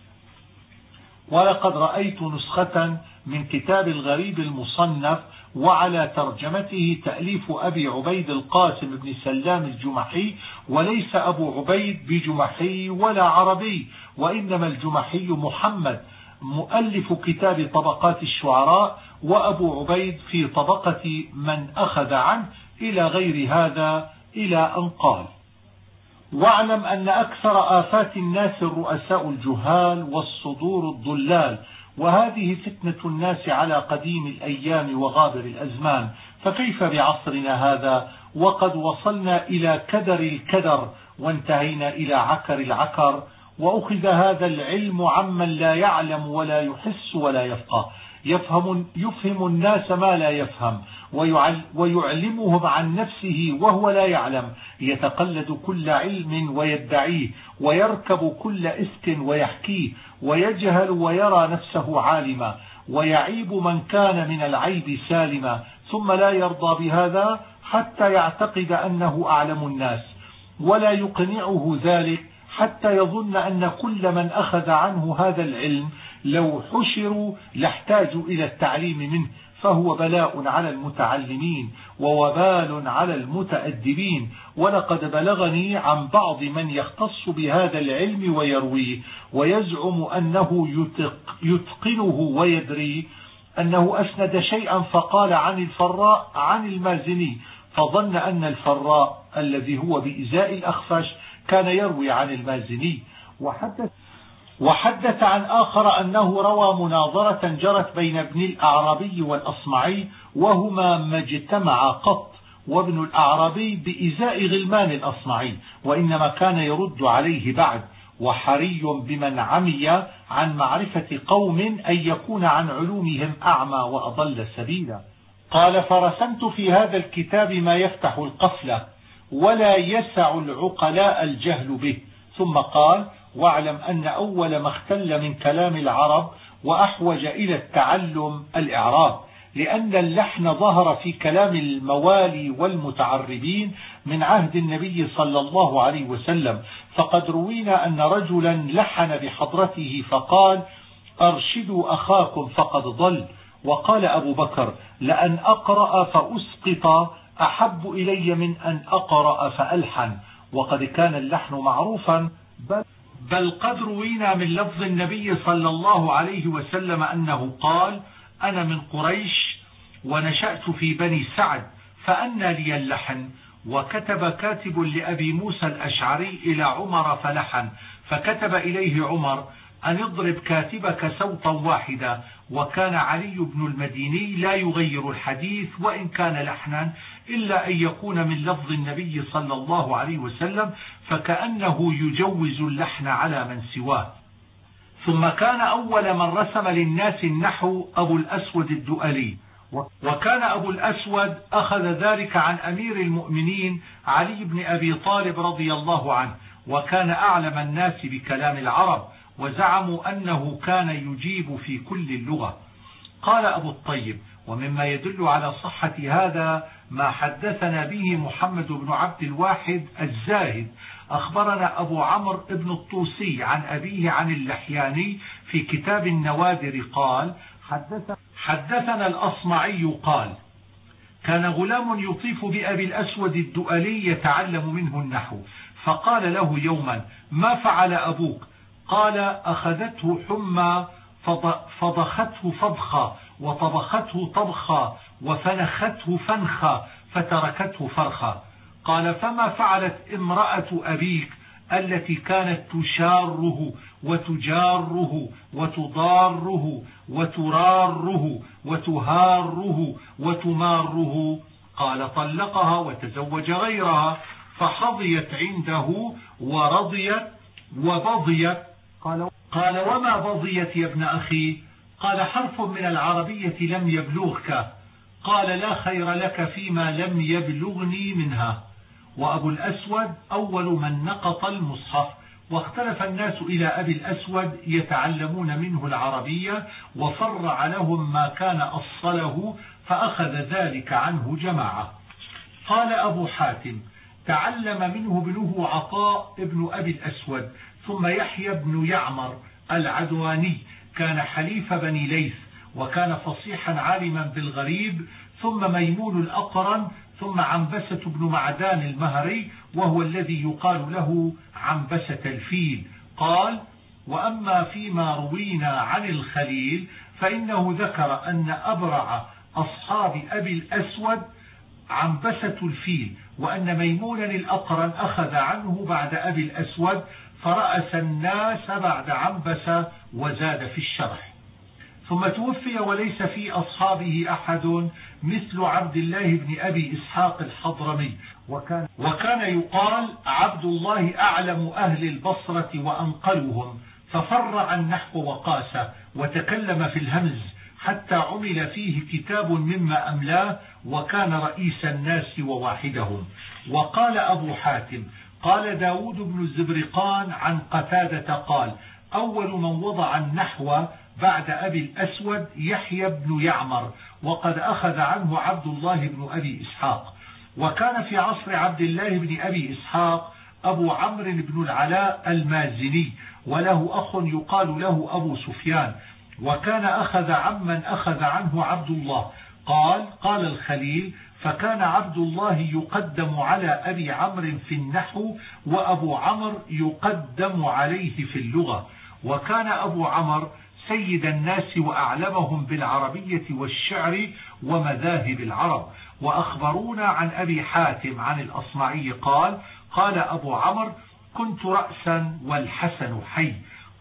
[SPEAKER 1] ولقد رأيت نسخة من كتاب الغريب المصنف وعلى ترجمته تأليف أبي عبيد القاسم بن سلام الجمحي، وليس أبو عبيد بجمحي ولا عربي، وإنما الجمحي محمد مؤلف كتاب طبقات الشعراء، وأبو عبيد في طبقة من أخذ عنه إلى غير هذا، إلى أن قال: واعلم أن أكثر آفات الناس الرؤساء الجهال والصدور الضلال، وهذه فتنة الناس على قديم الأيام وغابر الأزمان، فكيف بعصرنا هذا وقد وصلنا إلى كدر الكدر وانتهينا إلى عكر العكر، وأخذ هذا العلم عمن لا يعلم ولا يحس ولا يفقه، يفهم, يفهم الناس ما لا يفهم ويعلمهم عن نفسه وهو لا يعلم، يتقلد كل علم ويدعيه، ويركب كل إفك ويحكيه، ويجهل ويرى نفسه عالما، ويعيب من كان من العيب سالما، ثم لا يرضى بهذا حتى يعتقد أنه أعلم الناس، ولا يقنعه ذلك حتى يظن أن كل من أخذ عنه هذا العلم لو حشروا لاحتاجوا إلى التعليم منه، فهو بلاء على المتعلمين ووبال على المتأدبين. ولقد بلغني عن بعض من يختص بهذا العلم ويرويه ويزعم أنه يتقنه ويدري، أنه أسند شيئا فقال عن الفراء عن المازني، فظن أن الفراء الذي هو بإزاء الأخفش كان يروي عن المازني، وحدث وحدث عن آخر أنه روى مناظرة جرت بين ابن الأعرابي والأصمعي وهما ما اجتمعا قط، وابن الأعرابي بإزاء غلمان الأصمعي، وإنما كان يرد عليه بعد، وحري بمن عمي عن معرفة قوم أن يكون عن علومهم أعمى وأضل سبيلا. قال: فرسمت في هذا الكتاب ما يفتح القفلة ولا يسع العقلاء الجهل به. ثم قال: واعلم أن أول ما اختل من كلام العرب وأحوج إلى التعلم الإعراب، لأن اللحن ظهر في كلام الموالي والمتعربين من عهد النبي صلى الله عليه وسلم. فقد روينا أن رجلا لحن بحضرته فقال: أرشدوا أخاكم فقد ضل. وقال أبو بكر: لأن أقرأ فأسقط أحب إلي من أن أقرأ فألحن. وقد كان اللحن معروفا، بل, بل قد روينا من لفظ النبي صلى الله عليه وسلم أنه قال: أنا من قريش ونشأت في بني سعد فأنى لي اللحن. وكتب كاتب لأبي موسى الأشعري إلى عمر فلحن، فكتب إليه عمر أن يضرب كاتبك صوتا واحدا. وكان علي بن المديني لا يغير الحديث وإن كان لحنا إلا أن يكون من لفظ النبي صلى الله عليه وسلم، فكأنه يجوز اللحن على من سواه. ثم كان أول من رسم للناس النحو أبو الأسود الدؤلي، وكان أبو الأسود أخذ ذلك عن أمير المؤمنين علي بن أبي طالب رضي الله عنه، وكان أعلم الناس بكلام العرب، وزعموا أنه كان يجيب في كل اللغة. قال أبو الطيب: ومما يدل على صحة هذا ما حدثنا به محمد بن عبد الواحد الزاهد. أخبرنا أبو عمرو بن الطوسي عن أبيه عن اللحياني في كتاب النوادر قال: حدثنا الأصمعي قال: كان غلام يطيف بأبي الأسود الدؤلي يتعلم منه النحو، فقال له يوما: ما فعل أبوك؟ قال: أخذته حمى فضخته فضخا وطبخته طبخا وفنخته فنخا فتركته فرخا. قال: فما فعلت امرأة أبيك التي كانت تشاره وتجاره وتضاره وتراره وتهاره وتماره؟ قال: طلقها وتزوج غيرها، فحظيت عنده ورضيت وبضيت. قال: قال: وما بضيت يا ابن أخي؟ قال: حرف من العربية لم يبلغك. قال: لا خير لك فيما لم يبلغني منها. وأبو الأسود أول من نقط المصحف، واختلف الناس إلى أبي الأسود يتعلمون منه العربية، وفرع لهم ما كان أصله، فأخذ ذلك عنه جماعة. قال أبو حاتم: تعلم منه ابنه عطاء ابن أبي الأسود، ثم يحيى بن يعمر العدواني كان حليف بني ليث، وكان فصيحا عالما بالغريب، ثم ميمون الأقرن، ثم عنبسة بن معدان المهري، وهو الذي يقال له عنبسة الفيل. قال: وأما فيما روينا عن الخليل فإنه ذكر أن أبرع أصحاب أبي الأسود عنبسة الفيل، وأن ميمونا الأقرن أخذ عنه بعد أبي الأسود، فرأس الناس بعد عنبسة وزاد في الشرح. ثم توفي وليس في أصحابه أحد مثل عبد الله بن أبي إسحاق الحضرمي، وكان, وكان يقال: عبد الله أعلم أهل البصرة وأنقلهم، ففرع النحو وقاس وتكلم في الهمز حتى عمل فيه كتاب مما أملاه، وكان رئيس الناس وواحدهم. وقال أبو حاتم: قال داود بن الزبرقان عن قتادة قال: أول من وضع النحو بعد أبي الأسود يحيى بن يعمر، وقد أخذ عنه عبد الله بن أبي إسحاق. وكان في عصر عبد الله بن أبي إسحاق أبو عمرو بن العلاء المازني، وله أخ يقال له أبو سفيان، وكان أخذ عمن أخذ عنه عبد الله. قال قال الخليل: فكان عبد الله يقدم على أبي عمرو في النحو، وأبو عمرو يقدم عليه في اللغة. وكان أبو عمرو سيد الناس وأعلمهم بالعربية والشعر ومذاهب العرب. وأخبرونا عن أبي حاتم عن الأصمعي قال: قال أبو عمرو: كنت رأسا والحسن حي.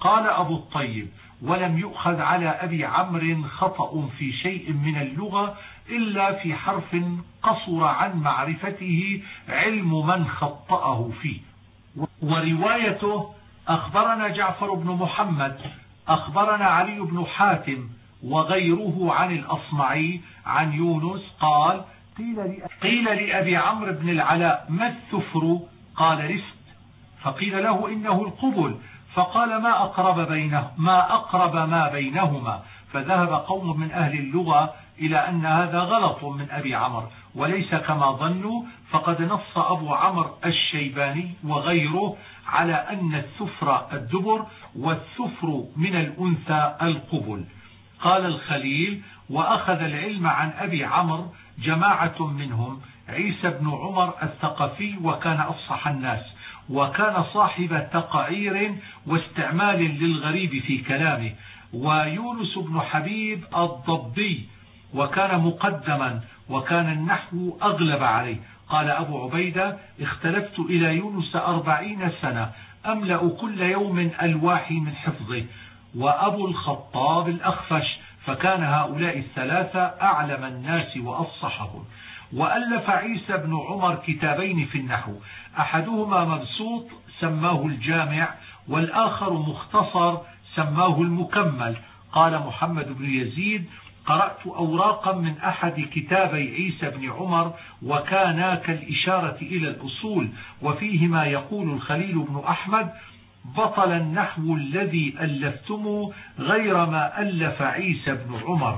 [SPEAKER 1] قال أبو الطيب: ولم يؤخذ على أبي عمرو خطأ في شيء من اللغة إلا في حرف قصر عن معرفته علم من خطأه فيه. وروايته: أخبرنا جعفر بن محمد أخبرنا علي بن حاتم وغيره عن الأصمعي عن يونس قال: قيل لأبي عمرو بن العلاء: ما الثفر؟ قال: رست. فقيل له: إنه القبل. فقال: ما أقرب بينه ما أقرب ما بينهما. فذهب قوم من أهل اللغة إلى أن هذا غلط من أبي عمرو وليس كما ظنوا، فقد نص أبو عمرو الشيباني وغيره على أن الثفر الدبر والثفر من الأنثى القبل. قال الخليل: وأخذ العلم عن أبي عمرو جماعة منهم عيسى بن عمر الثقفي، وكان أفصح الناس، وكان صاحب تقعير واستعمال للغريب في كلامه، ويونس بن حبيب الضبي، وكان مقدما، وكان النحو أغلب عليه. قال أبو عبيدة: اختلفت إلى يونس أربعين سنة أملأ كل يوم ألواحي من حفظه. وأبو الخطاب الأخفش، فكان هؤلاء الثلاثة أعلم الناس وأفصحهم. وألف عيسى بن عمر كتابين في النحو، أحدهما مبسوط سماه الجامع، والآخر مختصر سماه المكمل. قال محمد بن يزيد: قرأت أوراقا من أحد كتابي عيسى بن عمر وكانا كالإشارة إلى الأصول، وفيهما يقول الخليل بن أحمد: بطل النحو الذي ألفتم غير ما ألف عيسى بن عمر.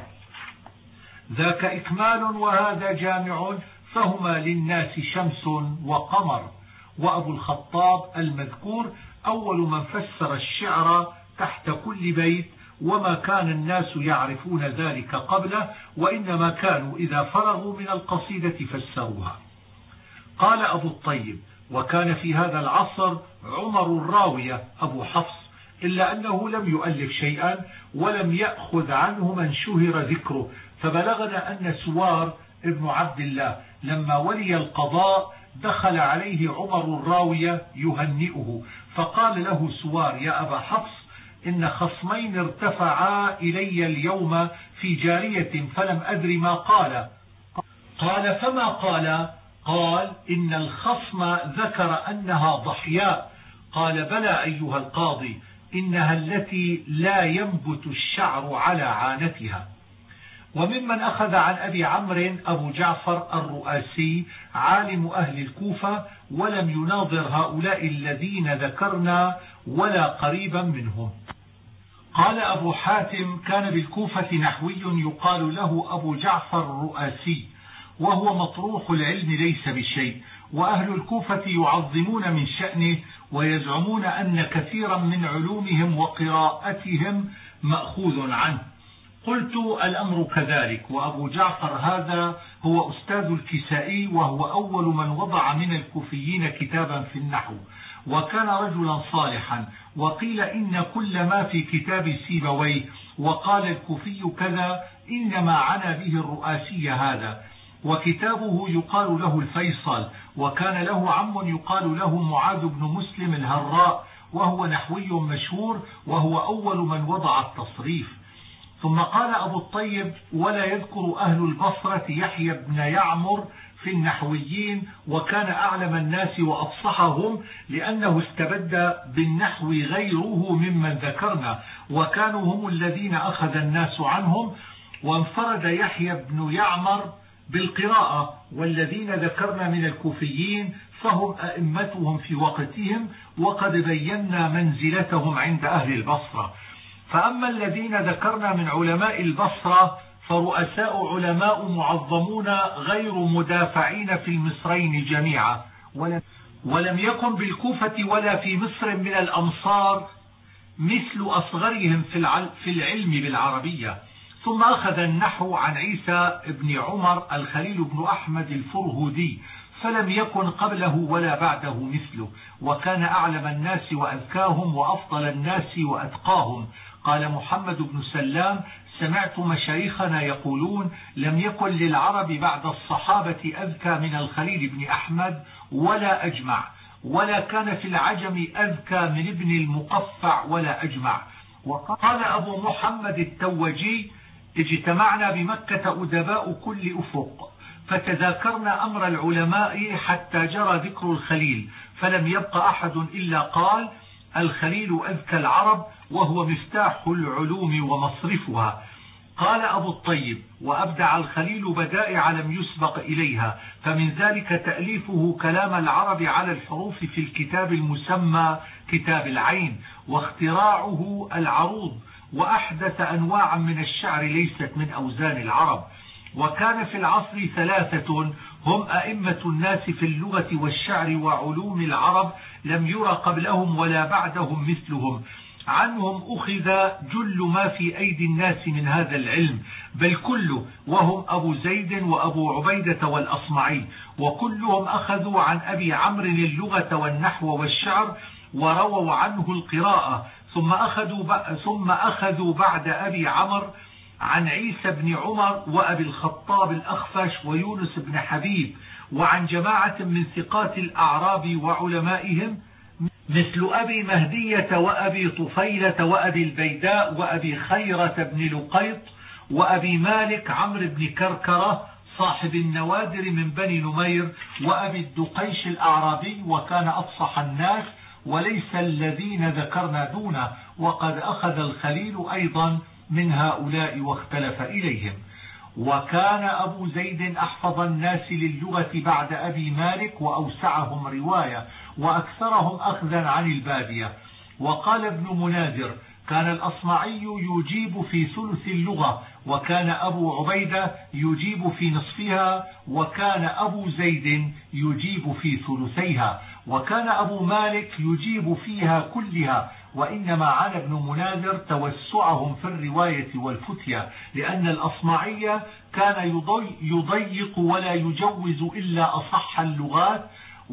[SPEAKER 1] ذاك إكمال وهذا جامع، فهما للناس شمس وقمر. وأبو الخطاب المذكور أول من فسر الشعر تحت كل بيت، وما كان الناس يعرفون ذلك قبله، وإنما كانوا إذا فرغوا من القصيدة فسروها. قال أبو الطيب: وكان في هذا العصر عمر الراوية أبو حفص، إلا أنه لم يؤلف شيئا ولم يأخذ عنه من شهر ذكره. فبلغنا أن سوار ابن عبد الله لما ولي القضاء دخل عليه عمر الراوية يهنئه، فقال له سوار: يا أبا حفص، إن خصمين ارتفعا إلي اليوم في جارية فلم أدر ما قال. قال: فما قال؟ قال: إن الخصم ذكر أنها ضحياء. قال: بلى أيها القاضي، إنها التي لا ينبت الشعر على عانتها. وممن أخذ عن أبي عمرو أبو جعفر الرؤاسي عالم أهل الكوفة، ولم يناظر هؤلاء الذين ذكرنا ولا قريبا منهم. قال أبو حاتم: كان بالكوفة نحوي يقال له أبو جعفر الرؤاسي، وهو مطروح العلم ليس بشيء، وأهل الكوفة يعظمون من شأنه ويزعمون أن كثيرا من علومهم وقراءتهم مأخوذ عنه. قلت: الأمر كذلك، وأبو جعفر هذا هو أستاذ الكسائي، وهو أول من وضع من الكوفيين كتابا في النحو، وكان رجلا صالحا. وقيل إن كل ما في كتاب سيبويه وقال الكوفي كذا إنما عنى به الرؤاسي هذا. وكتابه يقال له الفيصل، وكان له عم يقال له معاذ بن مسلم الهراء، وهو نحوي مشهور، وهو أول من وضع التصريف. ثم قال أبو الطيب: ولا يذكر أهل البصرة يحيى بن يعمر في النحويين، وكان أعلم الناس وأفصحهم، لأنه استبد بالنحو غيره ممن ذكرنا، وكانوا هم الذين أخذ الناس عنهم. وانفرد يحيى بن يعمر بالقراءة، والذين ذكرنا من الكوفيين فهم أئمتهم في وقتهم، وقد بينا منزلتهم عند أهل البصرة. فأما الذين ذكرنا من علماء البصرة فرؤساء علماء معظمون غير مدافعين في المصرين جميعا، ولم يكن بالكوفة ولا في مصر من الأمصار مثل أصغرهم في العلم بالعربية. ثم أخذ النحو عن عيسى بن عمر الخليل بن أحمد الفرهودي، فلم يكن قبله ولا بعده مثله، وكان أعلم الناس وأذكاهم وأفضل الناس وأتقاهم. قال محمد بن سلام: سمعت مشايخنا يقولون: لم يكن للعرب بعد الصحابة أذكى من الخليل بن أحمد ولا أجمع، ولا كان في العجم أذكى من ابن المقفع ولا أجمع. وقال أبو محمد التوجي: اجتمعنا بمكة أدباء كل أفق، فتذاكرنا أمر العلماء حتى جرى ذكر الخليل، فلم يبق أحد إلا قال: الخليل أذكى العرب، وهو مفتاح العلوم ومصرفها. قال أبو الطيب: وأبدع الخليل بدائع لم يسبق إليها، فمن ذلك تأليفه كلام العرب على الحروف في الكتاب المسمى كتاب العين، واختراعه العروض، وأحدث أنواعا من الشعر ليست من أوزان العرب. وكان في العصر ثلاثة هم أئمة الناس في اللغة والشعر وعلوم العرب، لم ير قبلهم ولا بعدهم مثلهم، عنهم أخذ جل ما في أيدي الناس من هذا العلم، بل كله، وهم أبو زيد وأبو عبيدة والأصمعي، وكلهم أخذوا عن أبي عمرو اللغة والنحو والشعر، ورووا عنه القراءة، ثم أخذوا, ثم أخذوا بعد أبي عمرو عن عيسى بن عمر وأبي الخطاب الأخفش ويونس بن حبيب، وعن جماعة من ثقات الأعراب وعلمائهم مثل أبي مهدية وأبي طفيلة وأبي البيداء وأبي خيرة بن لقيط وأبي مالك عمرو بن كركرة صاحب النوادر من بني نمير، وأبي الدقيش الأعرابي، وكان أفصح الناس، وليس الذين ذكرنا دونه، وقد أخذ الخليل أيضا من هؤلاء واختلف إليهم. وكان أبو زيد أحفظ الناس للغة بعد أبي مالك، وأوسعهم رواية، وأكثرهم أخذا عن البادية. وقال ابن مناذر: كان الأصمعي يجيب في ثلث اللغة، وكان أبو عبيدة يجيب في نصفها، وكان أبو زيد يجيب في ثلثيها، وكان أبو مالك يجيب فيها كلها. وإنما عن ابن مناذر توسعهم في الرواية والفتية، لأن الأصمعي كان يضيق ولا يجوز إلا أصح اللغات،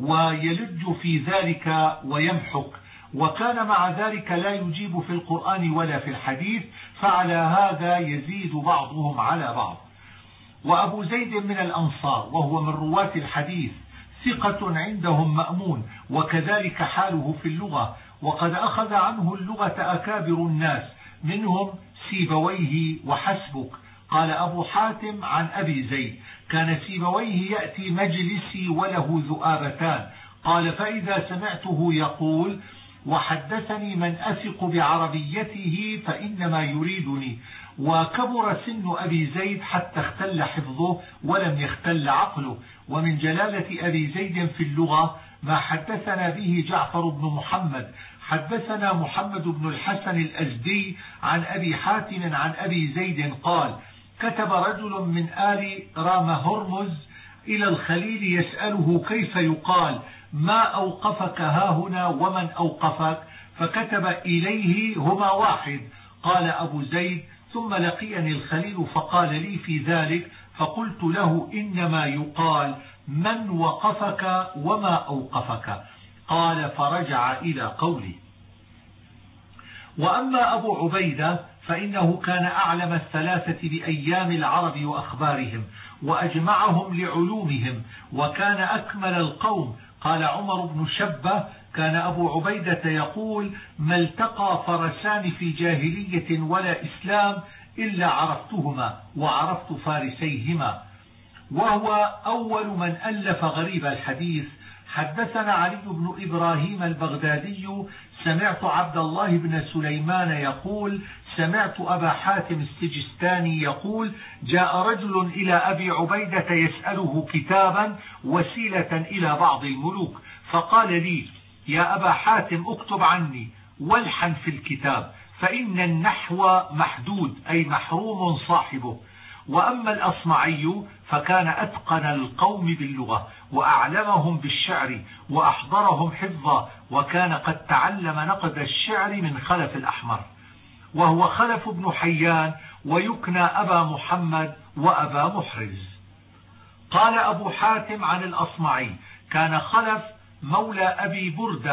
[SPEAKER 1] ويلج في ذلك ويمحك، وكان مع ذلك لا يجيب في القرآن ولا في الحديث، فعلى هذا يزيد بعضهم على بعض. وأبو زيد من الأنصار، وهو من رواة الحديث، ثقة عندهم مأمون، وكذلك حاله في اللغة، وقد أخذ عنه اللغة أكابر الناس، منهم سيبويه وحسبك. قال أبو حاتم عن أبي زيد: كان سيبويه يأتي مجلسي وله ذؤابتان، قال فإذا سمعته يقول: وحدثني من أثق بعربيته فإنما يريدني. وكبر سن أبي زيد حتى اختل حفظه ولم يختل عقله. ومن جلالة أبي زيد في اللغة ما حدثنا به جعفر بن محمد: حدثنا محمد بن الحسن الأزدي عن أبي حاتم عن أبي زيد قال: كتب رجل من آل رام هرمز إلى الخليل يسأله كيف يقال: ما أوقفك هاهنا ومن أوقفك؟ فكتب إليه: هما واحد. قال أبو زيد: ثم لقيني الخليل فقال لي في ذلك، فقلت له: إنما يقال من وقفك وما أوقفك. قال: فرجع إلى قولي. وأما أبو عبيدة فإنه كان أعلم الثلاثة بأيام العرب وأخبارهم، وأجمعهم لعلومهم، وكان أكمل القوم. قال عمر بن شبة: كان أبو عبيدة يقول: ما التقى فرسان في جاهلية ولا إسلام إلا عرفتهما وعرفت فارسيهما. وهو أول من ألف غريب الحديث. حدثنا علي بن إبراهيم البغدادي: سمعت عبد الله بن سليمان يقول: سمعت أبا حاتم السجستاني يقول: جاء رجل إلى أبي عبيدة يسأله كتابا وسيلة إلى بعض الملوك، فقال لي: يا أبا حاتم اكتب عني والحن في الكتاب، فإن النحو محدود، أي محروم صاحبه. وأما الأصمعي فكان أتقن القوم باللغة، وأعلمهم بالشعر، وأحضرهم حفظا، وكان قد تعلم نقد الشعر من خلف الأحمر، وهو خلف بن حيان، ويكنى أبا محمد وأبا محرز. قال أبو حاتم عن الأصمعي: كان خلف مولى أبي بردة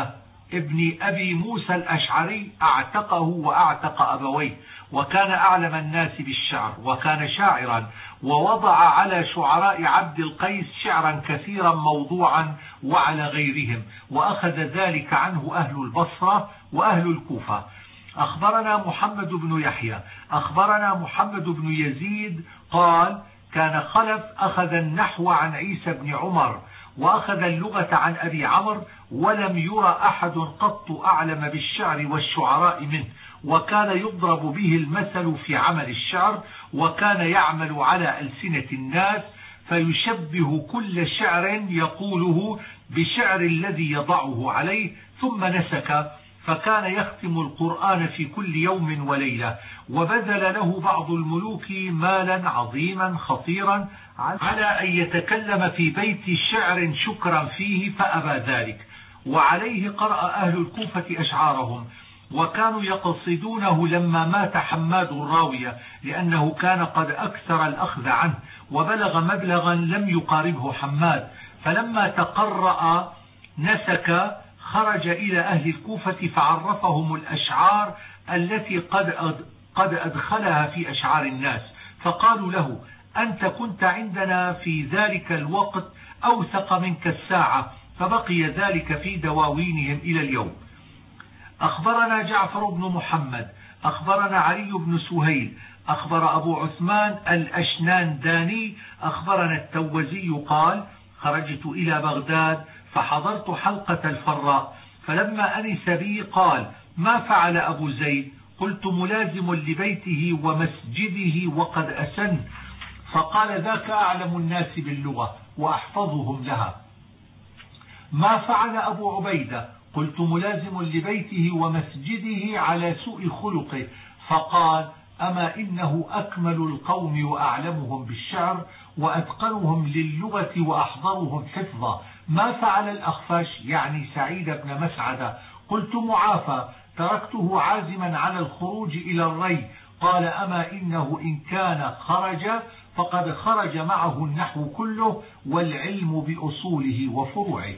[SPEAKER 1] ابن أبي موسى الأشعري أعتقه وأعتق أبويه، وكان أعلم الناس بالشعر، وكان شاعرا، ووضع على شعراء عبد القيس شعرا كثيرا موضوعا وعلى غيرهم، وأخذ ذلك عنه أهل البصرة وأهل الكوفة. أخبرنا محمد بن يحيى أخبرنا محمد بن يزيد قال كان خلف أخذ النحو عن عيسى بن عمر، وأخذ اللغة عن أبي عمرو، ولم يرى أحد قط أعلم بالشعر والشعراء منه، وكان يضرب به المثل في عمل الشعر، وكان يعمل على ألسنة الناس فيشبه كل شعر يقوله بشعر الذي يضعه عليه، ثم نسك، فكان يختم القرآن في كل يوم وليلة. وبذل له بعض الملوك مالا عظيما خطيرا على أن يتكلم في بيت شعر شكرا فيه، فأبى ذلك، وعليه قرأ أهل الكوفة أشعارهم، وكانوا يقصدونه لما مات حماد الراوية، لأنه كان قد أكثر الأخذ عنه وبلغ مبلغا لم يقاربه حماد، فلما تقرأ نسك خرج إلى أهل الكوفة فعرفهم الأشعار التي قد قد أدخلها في أشعار الناس، فقالوا له أنت كنت عندنا في ذلك الوقت أوثق منك الساعة، فبقي ذلك في دواوينهم إلى اليوم. أخبرنا جعفر بن محمد أخبرنا علي بن سهيل أخبر أبو عثمان الأشنانداني أخبرنا التوزي قال خرجت إلى بغداد فحضرت حلقة الفراء، فلما أنس بي قال ما فعل أبو زيد؟ قلت ملازم لبيته ومسجده وقد أسن، فقال ذاك أعلم الناس باللغة وأحفظهم لها. ما فعل أبو عبيدة؟ قلت ملازم لبيته ومسجده على سوء خلقه، فقال أما إنه أكمل القوم وأعلمهم بالشعر وأتقنهم للغة وأحضرهم حفظا. ما فعل الأخفش؟ يعني سعيد بن مسعدة. قلت معافى، تركته عازما على الخروج إلى الري، قال أما إنه إن كان خرج فقد خرج معه النحو كله والعلم بأصوله وفروعه.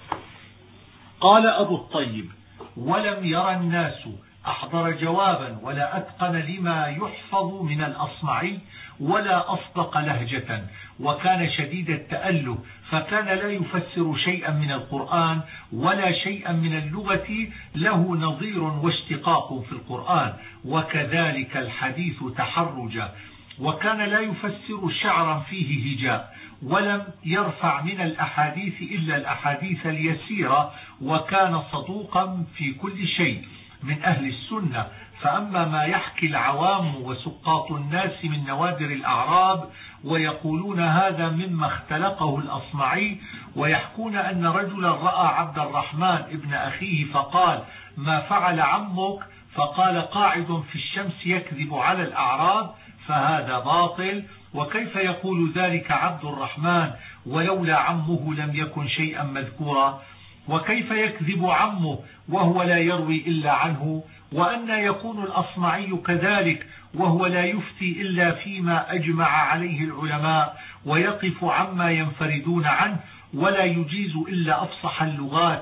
[SPEAKER 1] قال أبو الطيب ولم يرى الناس أحضر جوابا ولا أتقن لما يحفظ من الأصمعي ولا أصدق لهجة، وكان شديد التأله، فكان لا يفسر شيئا من القرآن ولا شيئا من اللغة له نظير واشتقاق في القرآن، وكذلك الحديث تحرجا، وكان لا يفسر شعرا فيه هجاء، ولم يرفع من الأحاديث إلا الأحاديث اليسيرة، وكان صدوقا في كل شيء من أهل السنة. فأما ما يحكي العوام وسقاط الناس من نوادر الأعراب ويقولون هذا مما اختلقه الأصمعي، ويحكون أن رجلا رأى عبد الرحمن ابن أخيه فقال ما فعل عمك؟ فقال قاعد في الشمس يكذب على الأعراب، فهذا باطل. وكيف يقول ذلك عبد الرحمن ولولا عمه لم يكن شيئا مذكورا؟ وكيف يكذب عمه وهو لا يروي إلا عنه؟ وأن يكون الأصمعي كذلك وهو لا يفتي إلا فيما أجمع عليه العلماء، ويقف عما ينفردون عنه، ولا يجيز إلا أفصح اللغات،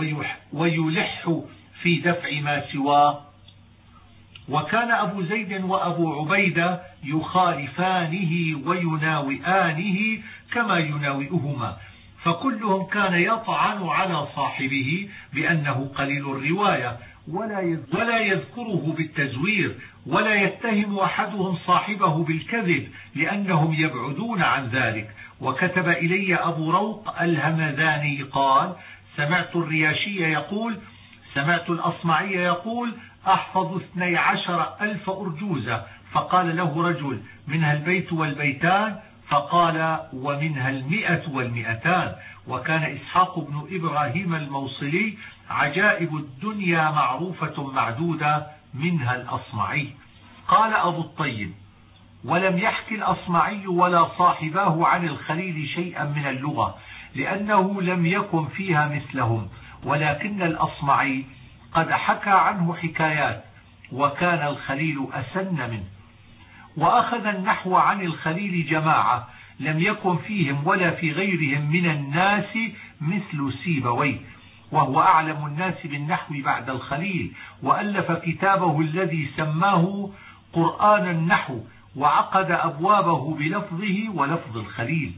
[SPEAKER 1] ويلح في دفع ما سواه. وكان أبو زيد وأبو عبيدة يخالفانه ويناوئانه كما يناوئهما، فكلهم كان يطعن على صاحبه بأنه قليل الرواية ولا يذكره بالتزوير، ولا يتهم أحدهم صاحبه بالكذب لأنهم يبعدون عن ذلك. وكتب إلي أبو روق الهمذاني قال سمعت الرياشي يقول سمعت الأصمعي يقول أحفظ اثني عشر ألف أرجوزة، فقال له رجل منها البيت والبيتان؟ فقال ومنها المئة والمئتان. وكان إسحاق بن إبراهيم الموصلي عجائب الدنيا معروفة معدودة منها الأصمعي. قال أبو الطيب ولم يحكي الأصمعي ولا صاحباه عن الخليل شيئا من اللغة، لأنه لم يكن فيها مثلهم، ولكن الأصمعي قد حكى عنه حكايات، وكان الخليل أسن منه. وأخذ النحو عن الخليل جماعة لم يكن فيهم ولا في غيرهم من الناس مثل سيبويه، وهو أعلم الناس بالنحو بعد الخليل، وألف كتابه الذي سماه قرآن النحو، وعقد أبوابه بلفظه ولفظ الخليل.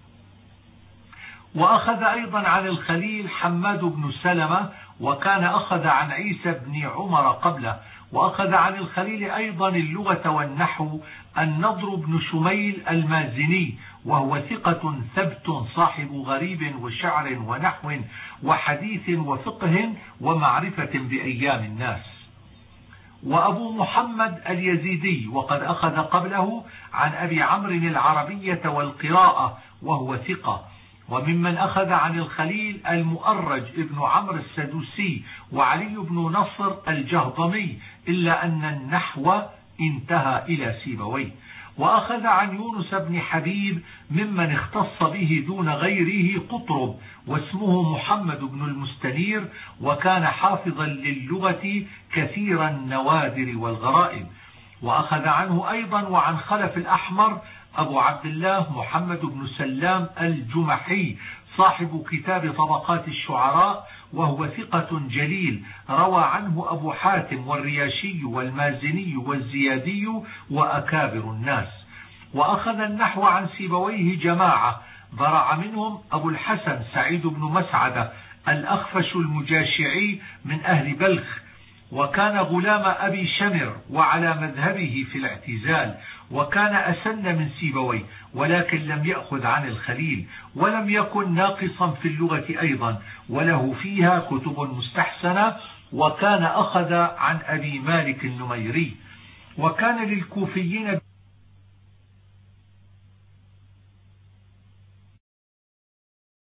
[SPEAKER 1] وأخذ أيضا عن الخليل حماد بن سلمة، وكان أخذ عن عيسى بن عمر قبله. وأخذ عن الخليل أيضا اللغة والنحو النضر بن شميل المازني، وهو ثقة ثبت صاحب غريب وشعر ونحو وحديث وفقه ومعرفة بأيام الناس. وأبو محمد اليزيدي، وقد أخذ قبله عن أبي عمرو العربية والقراءة، وهو ثقة. وممن أخذ عن الخليل المؤرج ابن عمرو السدوسي وعلي بن نصر الجهضمي، إلا أن النحو انتهى إلى سيبويه. وأخذ عن يونس بن حبيب ممن اختص به دون غيره قطرب، واسمه محمد بن المستنير، وكان حافظا للغة كثير النوادر والغرائب. وأخذ عنه أيضا وعن خلف الأحمر أبو عبد الله محمد بن سلام الجمحي صاحب كتاب طبقات الشعراء، وهو ثقة جليل، روى عنه أبو حاتم والرياشي والمازني والزيادي وأكابر الناس. وأخذ النحو عن سيبويه جماعة، برع منهم أبو الحسن سعيد بن مسعدة الأخفش المجاشعي من أهل بلخ، وكان غلام أبي شمر وعلى مذهبه في الاعتزال، وكان أسن من سيبويه، ولكن لم يأخذ عن الخليل، ولم يكن ناقصا في اللغة أيضا، وله فيها كتب مستحسنة. وكان أخذ عن أبي مالك النميري. وكان للكوفيين